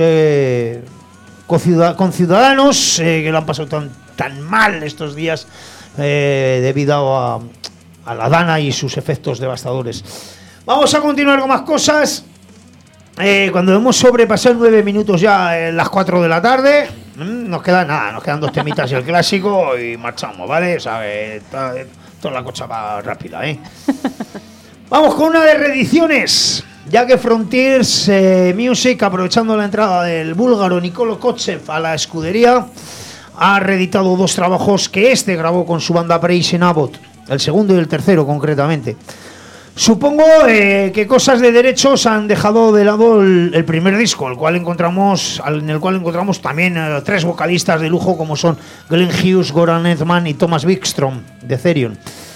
A: conciudadanos que lo han pasado tan mal estos días debido a la Dana y sus efectos devastadores. Vamos a continuar con más cosas. Cuando hemos sobrepasado 9 minutos ya las 4 de la tarde, nos quedan 2 temitas y el clásico y marchamos, ¿vale? O sea, toda la cosa va rápida, ¿eh? Vamos con una de reediciones, ya que Frontiers Music, aprovechando la entrada del búlgaro Nikolo Kochev a la escudería, ha reeditado 2 trabajos que grabó con su banda Praise Abbott, el segundo y el tercero concretamente. Supongo que cosas de derechos han dejado de lado el primer disco, en el cual encontramos también 3 vocalistas de lujo como son Glenn Hughes, Goran Edman y Thomas Wikström de Therion.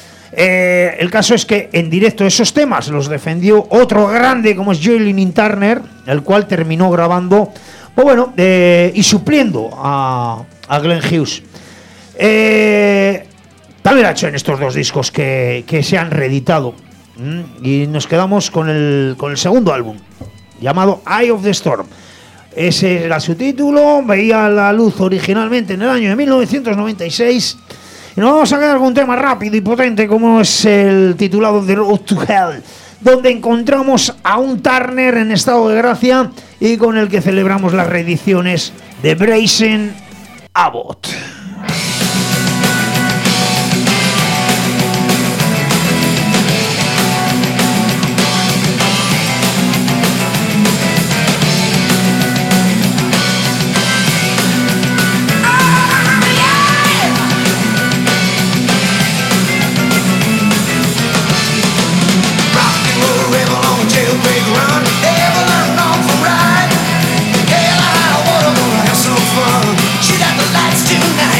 A: El caso es que en directo esos temas los defendió otro grande como es Joelyn Turner, el cual terminó grabando y supliendo a Glenn Hughes. También ha hecho en estos 2 discos que se han reeditado. Y nos quedamos con el segundo álbum, llamado Eye of the Storm. Ese era su título, veía la luz originalmente en el año de 1996. Y nos vamos a quedar con un tema rápido y potente como es el titulado The Road to Hell, donde encontramos a un Turner en estado de gracia y con el que celebramos las reediciones de Praise Abbott.
G: Tonight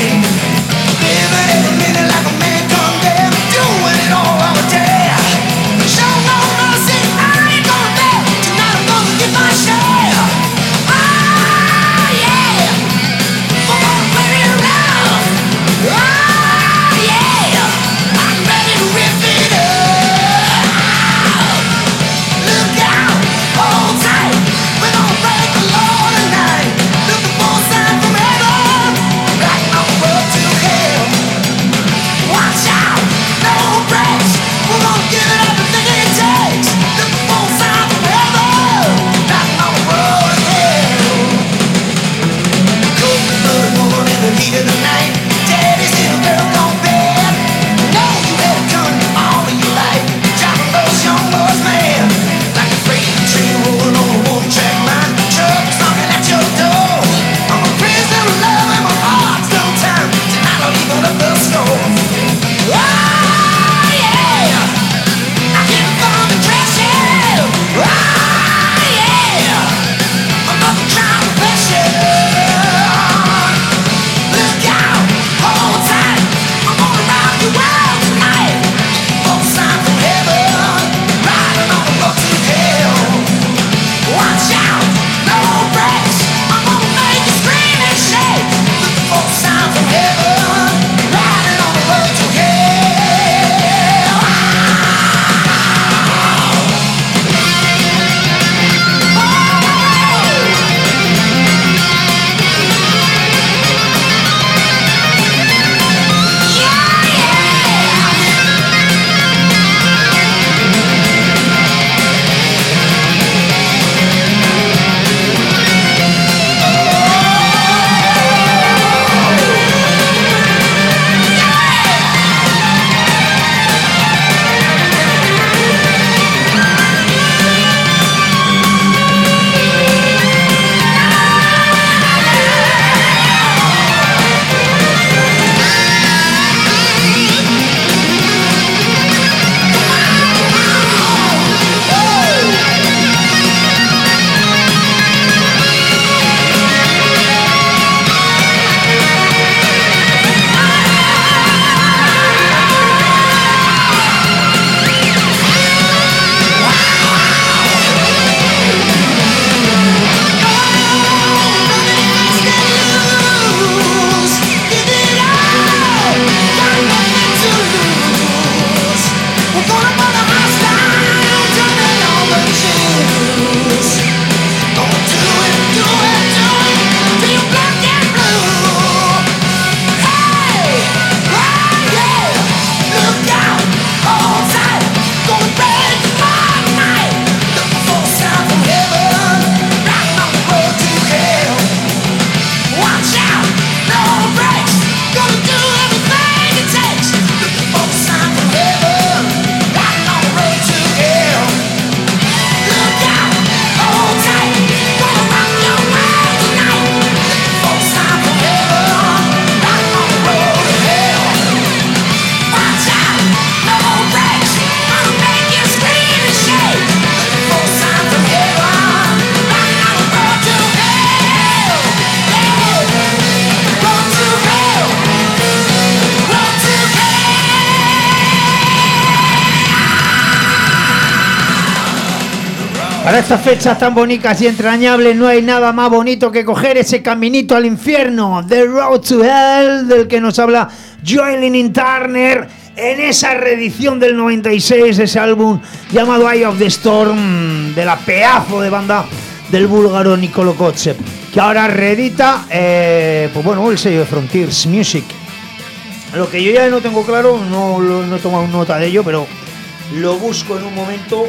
A: Para estas fechas tan bonitas y entrañables no hay nada más bonito que coger ese caminito al infierno, The Road to Hell, del que nos habla Joelyn Turner en esa reedición del 96 de ese álbum llamado Eye of the Storm, de la pedazo de banda del búlgaro Nikolo Kotzev, que ahora reedita pues bueno, el sello de Frontiers Music. Lo que yo ya no tengo claro, no he tomado nota de ello, pero lo busco en un momento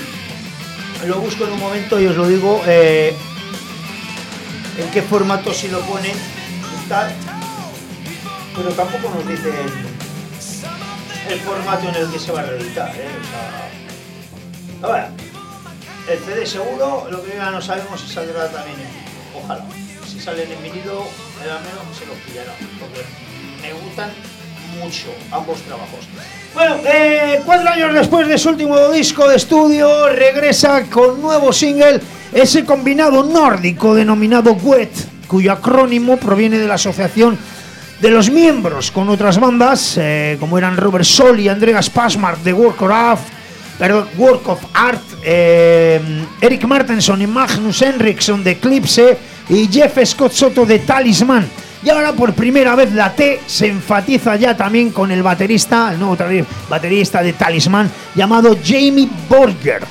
A: y os lo digo en qué formato si lo ponen y tal, pero tampoco nos dicen el formato en el que se va a reeditar, o sea, a ver, el CD seguro, lo que ya no sabemos si saldrá también ojalá, si salen en vinilo, al menos se los pillarán, porque me gustan mucho ambos trabajos. Bueno, 4 años después de su último disco de estudio, regresa con nuevo single, ese combinado nórdico denominado Wet, cuyo acrónimo proviene de la asociación de los miembros con otras bandas, como eran Robert Sol y Andreas Passmark de Work of Art, Eric Martenson y Magnus Henriksson de Eclipse y Jeff Scott Soto de Talisman. Y ahora por primera vez la T se enfatiza ya también con el baterista, el nuevo baterista de Talisman, llamado Jamie Borger.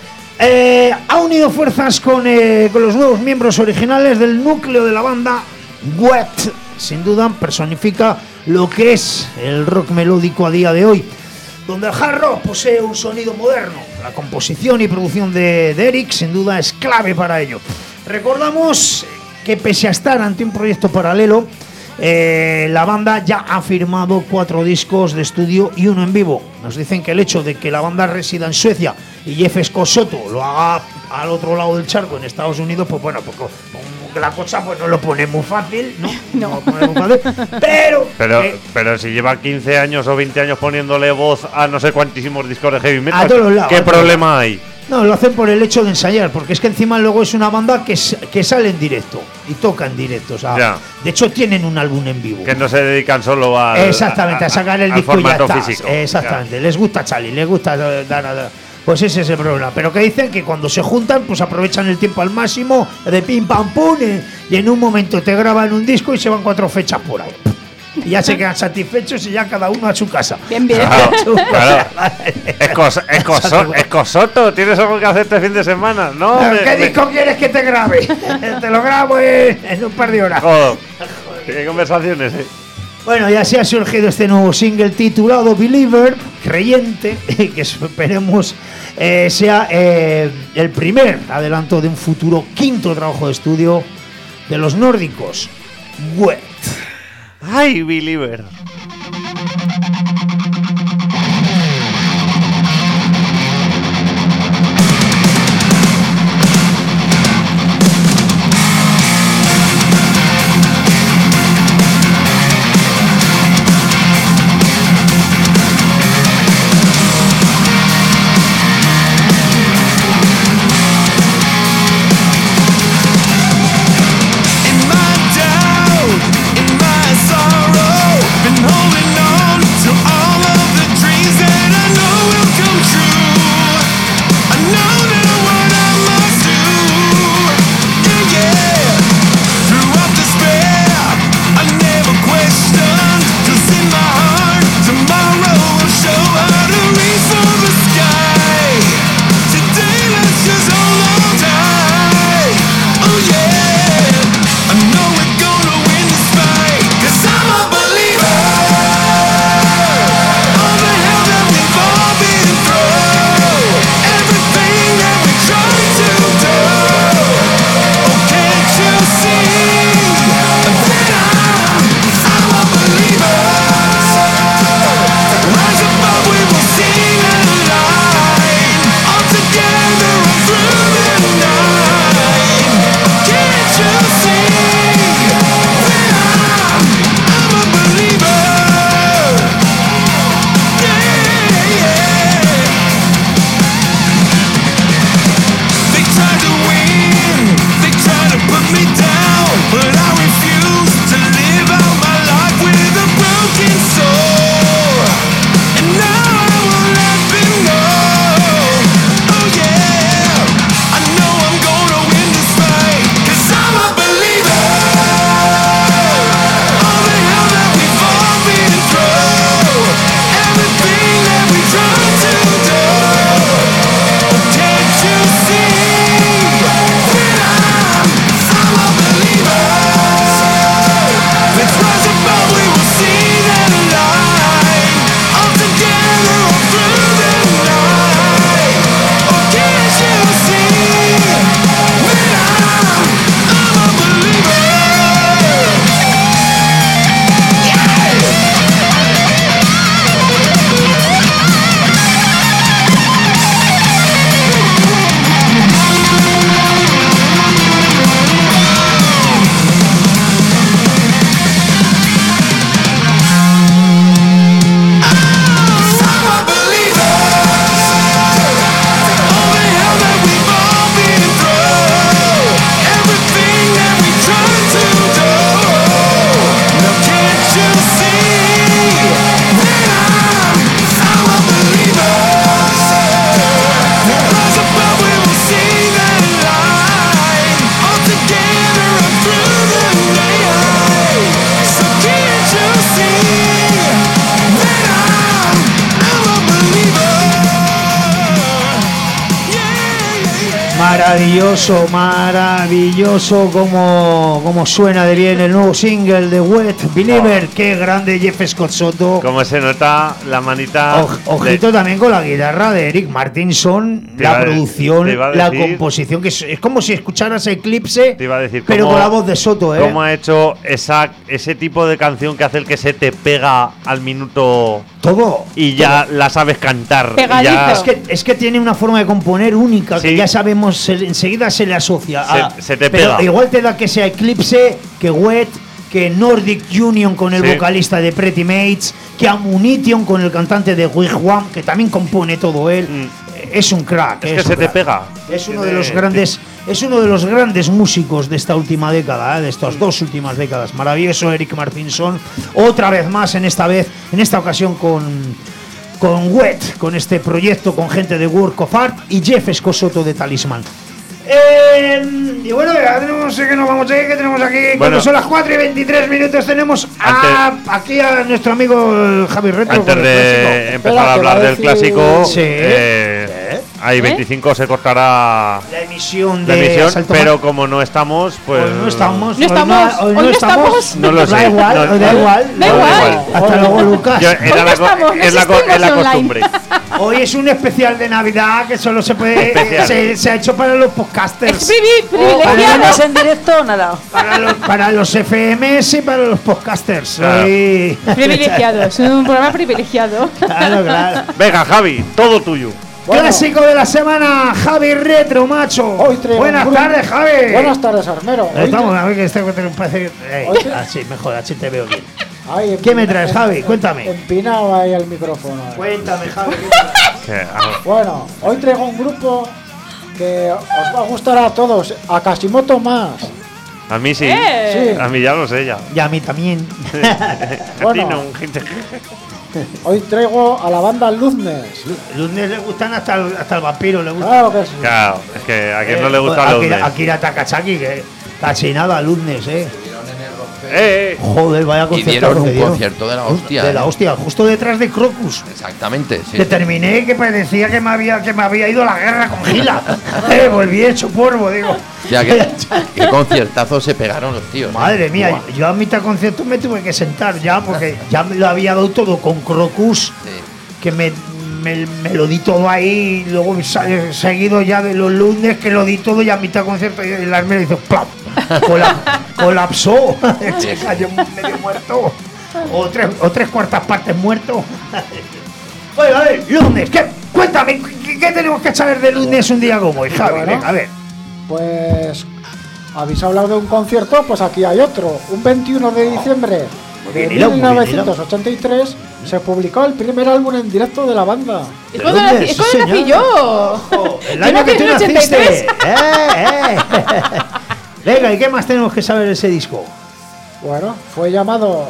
A: Ha unido fuerzas con los nuevos miembros originales del núcleo de la banda. Wet, sin duda, personifica lo que es el rock melódico a día de hoy, donde el hard rock posee un sonido moderno. La composición y producción de Eric, sin duda, es clave para ello. Recordamos que pese a estar ante un proyecto paralelo, la banda ya ha firmado 4 discos de estudio y 1 en vivo. Nos dicen que el hecho de que la banda resida en Suecia y Jeff Scott Soto lo haga al otro lado del charco, en Estados Unidos, pues bueno, pues la cosa pues no lo pone muy fácil, ¿no? No lo pone muy fácil, pero
B: si lleva 15 años o 20 años poniéndole voz a no sé cuantísimos discos de heavy metal,
A: a todos lados,
B: ¿qué problema hay?
A: No, lo hacen por el hecho de ensayar, porque es que encima luego es una banda que sale en directo y toca en directo, o sea,
B: ya.
A: De hecho tienen un álbum en vivo.
B: Que no se dedican solo a
A: sacar el disco y ya está.
B: Físico.
A: Exactamente, ya. Les gusta Charlie, les gusta dar. Pues ese es el problema. Pero que dicen que cuando se juntan, pues aprovechan el tiempo al máximo, de pim pam pum, y en un momento te graban un disco y se van 4 fechas por ahí. Y ya se quedan satisfechos y ya cada uno a su casa.
D: Bien, bien.
B: Claro. Es Cosoto, ¿tienes algo que hacer este fin de semana? ¿No?
A: ¿Qué disco quieres que te grabe? Te lo grabo en un par de horas.
B: Joder, qué conversaciones,
A: Bueno, y así ha surgido este nuevo single titulado Believer, creyente, que esperemos sea el primer adelanto de un futuro 5º trabajo de estudio de los nórdicos, Wet.
B: ¡Ay, Believer!
H: Holding on to
A: Maravilloso, maravilloso como suena de bien el nuevo single de Wet Believer. Qué grande Jeff Scott Soto.
B: Como se nota la manita.
A: Ojito también con la guitarra de Eric Martinson, la producción, la composición, que es como si escucharas Eclipse,
B: te iba a decir,
A: pero con la voz de Soto.
B: ¿Cómo ha hecho ese tipo de canción que hace el que se te pega al minuto
A: todo
B: y ya la sabes cantar?
A: Ya, es que tiene una forma de componer única, sí, que ya sabemos, enseguida se le asocia.
B: Se te
A: pero
B: pega.
A: Igual te da que sea Eclipse, que Wet, que Nordic Union con el vocalista de Pretty Mates, que Ammunition con el cantante de Wigwam, que también compone todo él. Es un crack.
B: Es que se te pega.
A: Es uno de los grandes músicos de esta última década, de estas 2 últimas décadas. Maravilloso Eric Martinson. Otra vez más, en esta ocasión con Wet, con este proyecto con gente de Work of Art y Jeff Scott de Talisman. Y bueno, ya tenemos que nos vamos a ir, que tenemos aquí. Bueno, cuando son las 4:23, tenemos aquí a nuestro amigo Javi Retro.
B: Antes de empezar a hablar del clásico, ahí 25 se cortará
A: la emisión
B: pero como no estamos, pues
A: no estamos.
B: No lo sé.
A: Da igual. Hasta luego, Lucas.
B: Es la costumbre.
A: Hoy es un especial de Navidad que solo se puede. Se ha hecho para los podcasters.
E: ¿Privilegiados en directo? Nada.
A: Para los FMs y para los podcasters.
B: Claro.
D: Privilegiados. Un programa privilegiado.
A: Claro.
B: Venga, Javi, todo tuyo.
A: Bueno. Clásico de la semana, Javi Retro, macho. Buenas tardes, Javi.
J: Buenas tardes, Armero.
A: Estamos a ver que este parece. Así, mejor, así te veo bien. ¿Qué me traes, Javi? Cuéntame.
J: Empinado ahí el micrófono.
A: Cuéntame, Javi.
J: Bueno, hoy traigo un grupo que os va a gustar a todos, a Kashimoto más.
B: A mí sí. A mí ya lo sé ya.
A: Y a mí también.
J: Bueno, hoy traigo a la banda Luznes.
A: Luznes le gustan hasta el vampiro, le gusta.
J: Claro que sí.
B: Claro, es que a quien no le gusta a Luznes.
A: Akira Takasaki, que casi nada, Luznes, Joder, vaya concierto.
F: Y dieron un concierto de la hostia.
A: De la hostia, justo detrás de Crocus.
F: Exactamente, sí.
A: Que terminé que parecía que me había ido a la guerra con Gila. Volví hecho polvo, digo.
F: Ya, qué conciertazo se pegaron los tíos.
A: Madre mía, yo a mitad de concierto me tuve que sentar ya, porque ya me lo había dado todo con Crocus. Que me lo di todo ahí, y luego seguido ya de los lunes que lo di todo, ya a mitad de concierto y el armero hizo ¡plap! Colapsó, se cayó medio muerto, o tres cuartas partes muerto. Oye, a ver, lunes, cuéntame, ¿qué tenemos que saber de lunes un día como hoy, Javi? Venga, a ver.
J: Pues, ¿habéis hablado de un concierto? Pues aquí hay otro, un 21 de diciembre de 1983 se publicó el primer álbum en directo de la banda.
D: Es cuando nací yo.
A: El año que tú naciste. Venga, ¿y qué más tenemos que saber de ese disco?
J: Bueno, fue llamado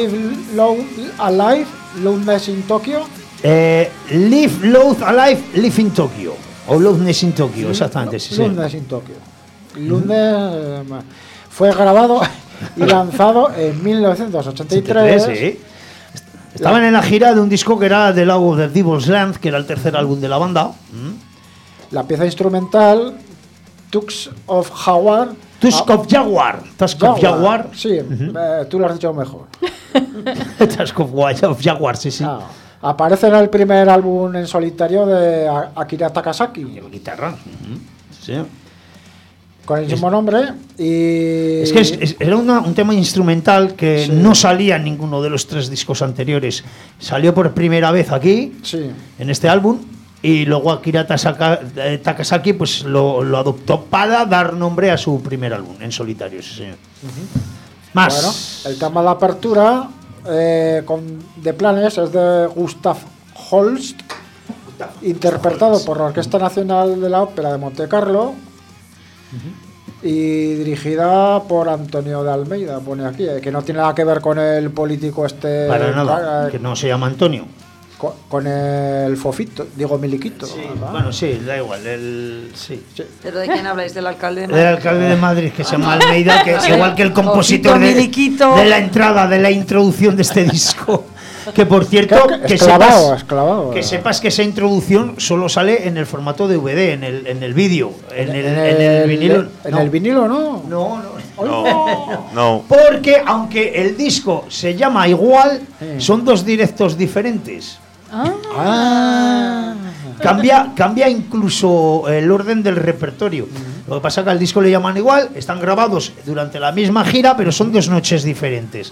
J: Alive, Loudness in Tokyo.
A: Live, Loud, Alive, Live in Tokyo. O Loudness in Tokyo, exactamente. Sí,
J: Loudness in Tokyo. Loudness fue grabado y lanzado en 1983.
A: Sí. Estaban en la gira de un disco que era The Law of the Devil's Land, que era el tercer álbum de la banda.
J: La pieza instrumental Tusk of Jaguar.
A: Tusk of Jaguar.
J: Sí, tú lo has dicho mejor.
A: Tusk of Jaguar, sí.
J: Aparece en el primer álbum en solitario de Akira Takasaki.
A: Y la guitarra. Sí.
J: Con el mismo nombre. Y
A: es que era un tema instrumental que no salía en ninguno de los 3 discos anteriores. Salió por primera vez aquí, en este álbum, y luego Akira Takasaki pues lo adoptó para dar nombre a su primer álbum en solitario, sí, señor. Más.
J: Bueno, el tema de apertura de Planes es de Gustav Holst, interpretado por la Orquesta Nacional de la Ópera de Montecarlo. Y dirigida por Antonio de Almeida, pone aquí, que no tiene nada que ver con el político este.
A: Para nada, que no se llama Antonio.
J: Con el Fofito, digo Miliquito.
A: Sí, bueno, sí, da igual.
E: ¿Pero de quién habláis? ¿Del alcalde de
A: Madrid? Del alcalde de Madrid, que se llama Almeida, que es igual que el compositor de la entrada, de la introducción de este disco. Que por cierto,
J: esclavado.
A: Que sepas que esa introducción solo sale en el formato DVD, en el vídeo, en el vinilo.
J: En el vinilo no.
A: No. Porque aunque el disco se llama igual, son dos directos diferentes. Cambia incluso el orden del repertorio. Lo que pasa es que al disco le llaman igual, están grabados durante la misma gira, pero son 2 noches diferentes.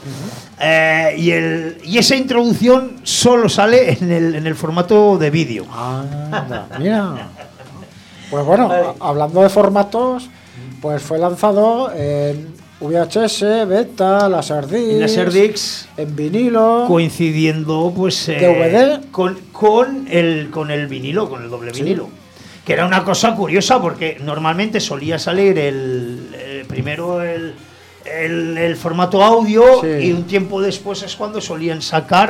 A: Y esa introducción solo sale en el formato de vídeo.
J: Mira. Pues bueno, hablando de formatos, pues fue lanzado en VHS, beta, Laserdisc, en vinilo,
A: coincidiendo pues
J: DVD
A: con el vinilo, con el doble vinilo, que era una cosa curiosa porque normalmente solía salir primero el formato audio y un tiempo después es cuando solían sacar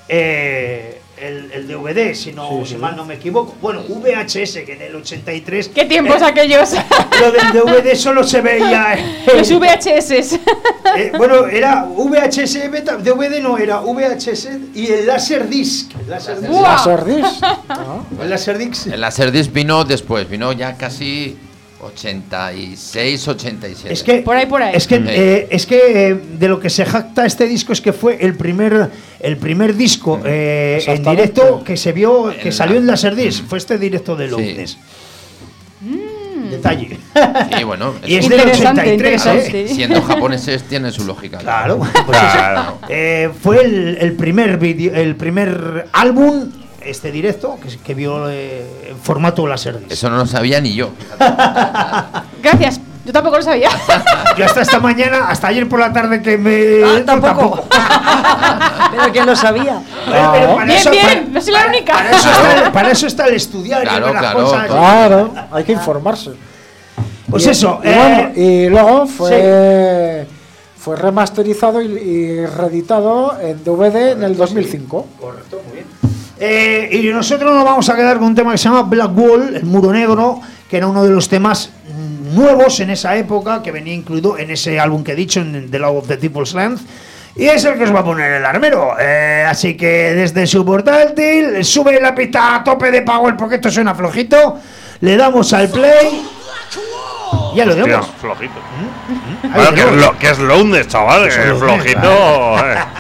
A: el DVD, si mal no me equivoco. Bueno, VHS, que en el 83...
D: ¿Qué tiempos aquellos?
A: Lo del DVD solo se veía...
D: Los VHS.
A: Bueno, era VHS, beta, DVD no, era VHS y el Laserdisc.
J: El Laserdisc.
F: El Laserdisc vino después, vino ya casi 86, 87.
A: Es que,
D: por ahí.
A: Es que de lo que se jacta este disco es que fue el primer disco en directo que se vio, que salió en Laserdisc. Fue este directo de Lourdes. Detalle.
F: Sí, bueno.
A: Y es del 83,
F: Siendo japoneses tiene su lógica.
A: Claro. Pues fue el primer álbum, este directo, que vio en formato Laserdisc.
F: Eso no lo sabía ni yo.
D: Gracias. Yo tampoco lo sabía.
A: Yo hasta esta mañana, hasta ayer por la tarde que me...
E: tampoco. Pero ¿quién lo sabía?
D: Bien, no soy la única.
A: Para eso está el estudiar.
J: Claro, hay que informarse.
A: Pues eso.
J: Y luego fue remasterizado y reeditado en DVD en el 2005.
A: Correcto, muy bien. Y nosotros nos vamos a quedar con un tema que se llama Black Wall, el muro negro, que era uno de los temas nuevos en esa época, que venía incluido en ese álbum que he dicho, en The Law of the Deepest Land, y es el que os va a poner el armero. Así que desde su portátil, sube la pista a tope de power porque esto suena flojito, le damos al play. Ya lo demos.
B: Flojito. Que es Lowndes, chaval, es flojito.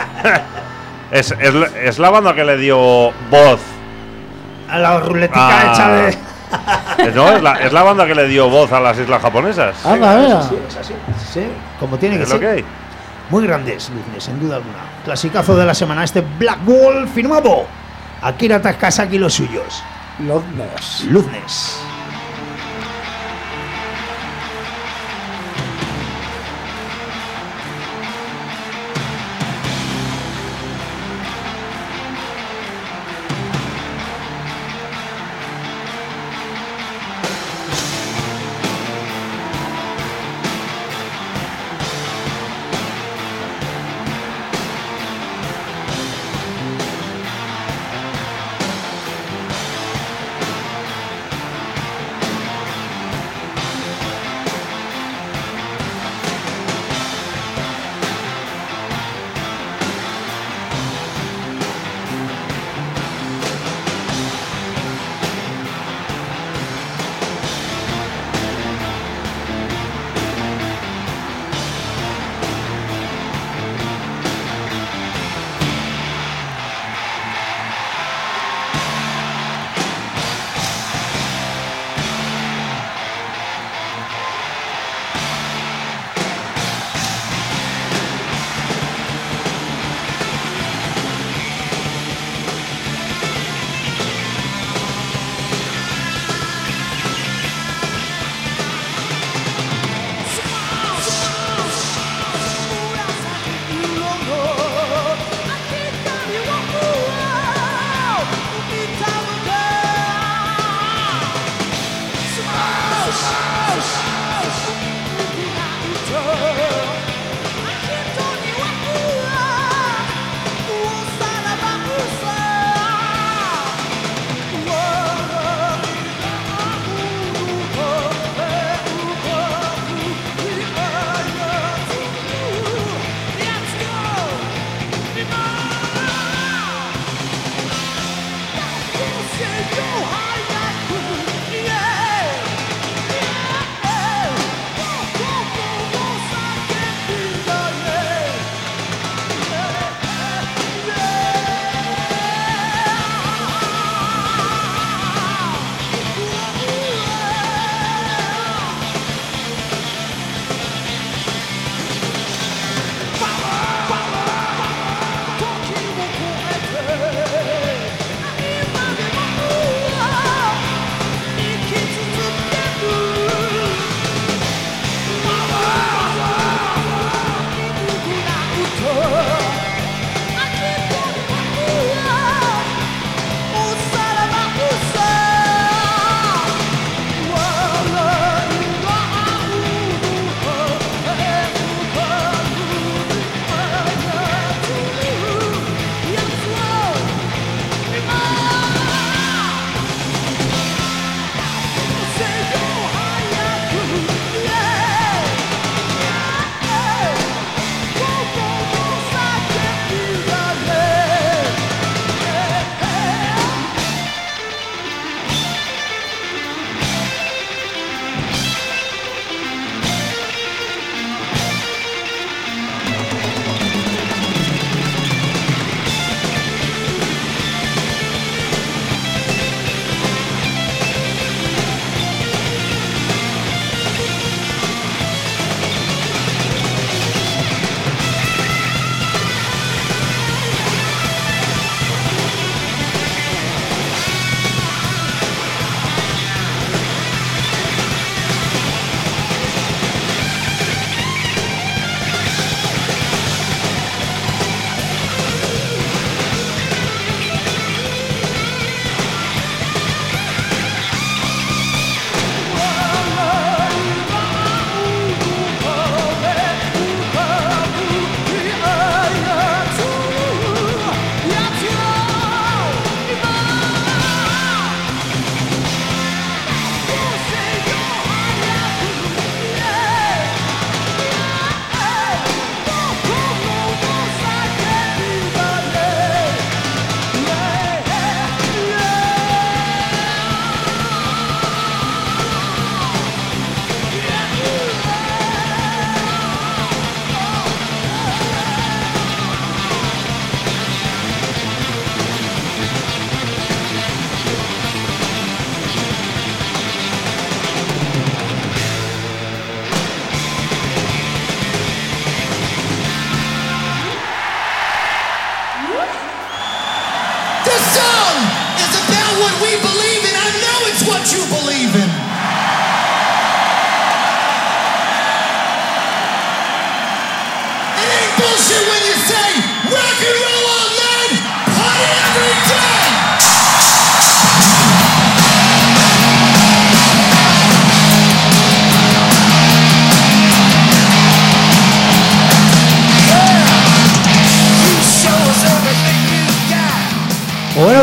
B: Es la banda que le dio voz
A: a la ruletica hecha de...
B: No, es la banda que le dio voz a las islas japonesas.
A: Es así, como tiene que ser.
B: Lo que hay.
A: Muy grandes, sin duda alguna. Clasicazo de la semana, este Black Wall firmado Akira Takasaki y los suyos. Loudness.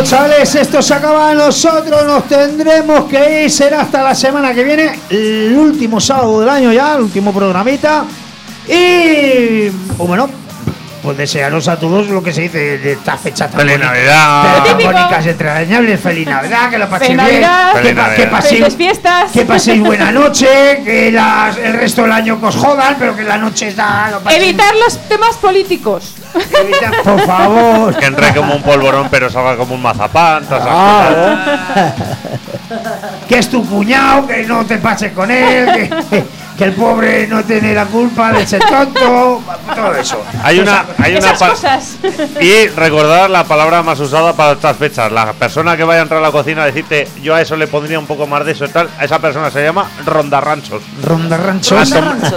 A: chavales, esto se acaba. Nosotros nos tendremos que ir. Será hasta la semana que viene, el último sábado del año ya, el último programita. Y bueno, pues desearos a todos lo que se dice de esta fecha tan
B: ¡Feliz Navidad!
A: Bonitas, entrañables. ¡Feliz Navidad! Que lo paséis bien.
D: ¡Felices fiestas!
A: Que paséis buena noche. Que el resto del año que os jodan, pero que la noche está.
D: Evitar los temas políticos.
A: Evitar, por favor.
B: Que entre como un polvorón, pero salga como un mazapán.
A: Que es tu cuñado, que no te pases con él. Que el pobre no tiene la culpa de ser tonto, todo eso.
B: Hay una
D: cosas.
B: Y recordar la palabra más usada para estas fechas. La persona que vaya a entrar a la cocina, decirte, yo a eso le pondría un poco más de eso y tal. A esa persona se llama rondarranchos.
A: Rondarranchos.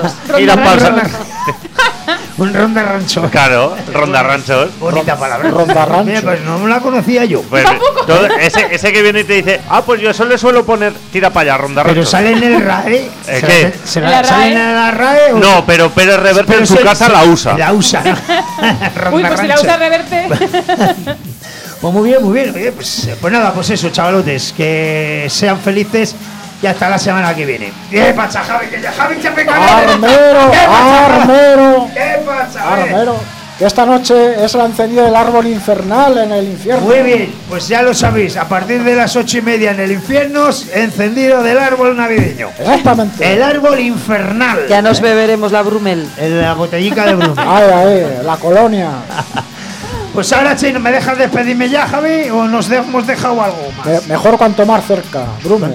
A: Un rondarrancho.
B: Claro, rondarranchos.
A: Bonita palabra.
J: Rondarrancho.
A: Pues no la conocía yo.
B: Pues, ese que viene y te dice, pues yo eso le suelo poner, tira para allá, rondarranchos.
A: Pero sale en el RAE.
B: ¿Qué?
A: ¿Sale en la RAE?
B: No, pero Pérez Reverte en su casa la usa.
A: La usa.
D: Uy, pues si la usa Reverte.
A: Pues muy bien, muy bien. Oye, pues nada, pues eso, chavalotes. Que sean felices. Y hasta la semana que viene. ¿Qué pasa, Javi? Que ya Javi se pega.
J: Armero.
A: ¿Qué pasa?
J: Armero. Que esta noche es la encendida del árbol infernal en el infierno.
A: Muy bien, pues ya lo sabéis. A partir de las 8:30 en el infierno, encendido del árbol navideño.
J: Exactamente.
A: El árbol infernal.
E: Ya nos beberemos la Brumel.
A: La botellica de Brumel.
J: La colonia.
A: Pues ahora, Chino, ¿me dejas despedirme ya, Javi? ¿O nos hemos dejado algo más?
J: Mejor cuanto más cerca, Brumel.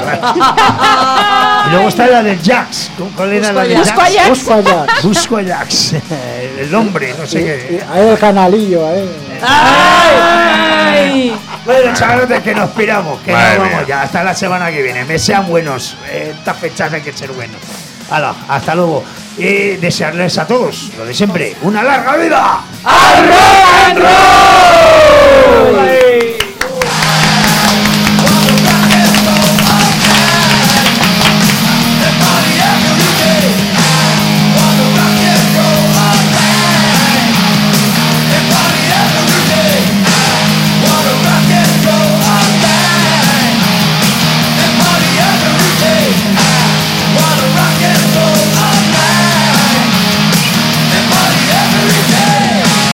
A: Y luego está la del Jax. ¿Cuál era la del Jax? Busco Ajax. El hombre, no sé qué.
J: Ahí el canalillo,
A: ¡Ay! Bueno, chavalotes, que nos piramos. Que nos vamos ya. Hasta la semana que viene. Me sean buenos. Estas fechas hay que ser buenos. Hala, hasta luego. Y desearles a todos, lo de siempre, una larga vida. ¡Al rock and roll!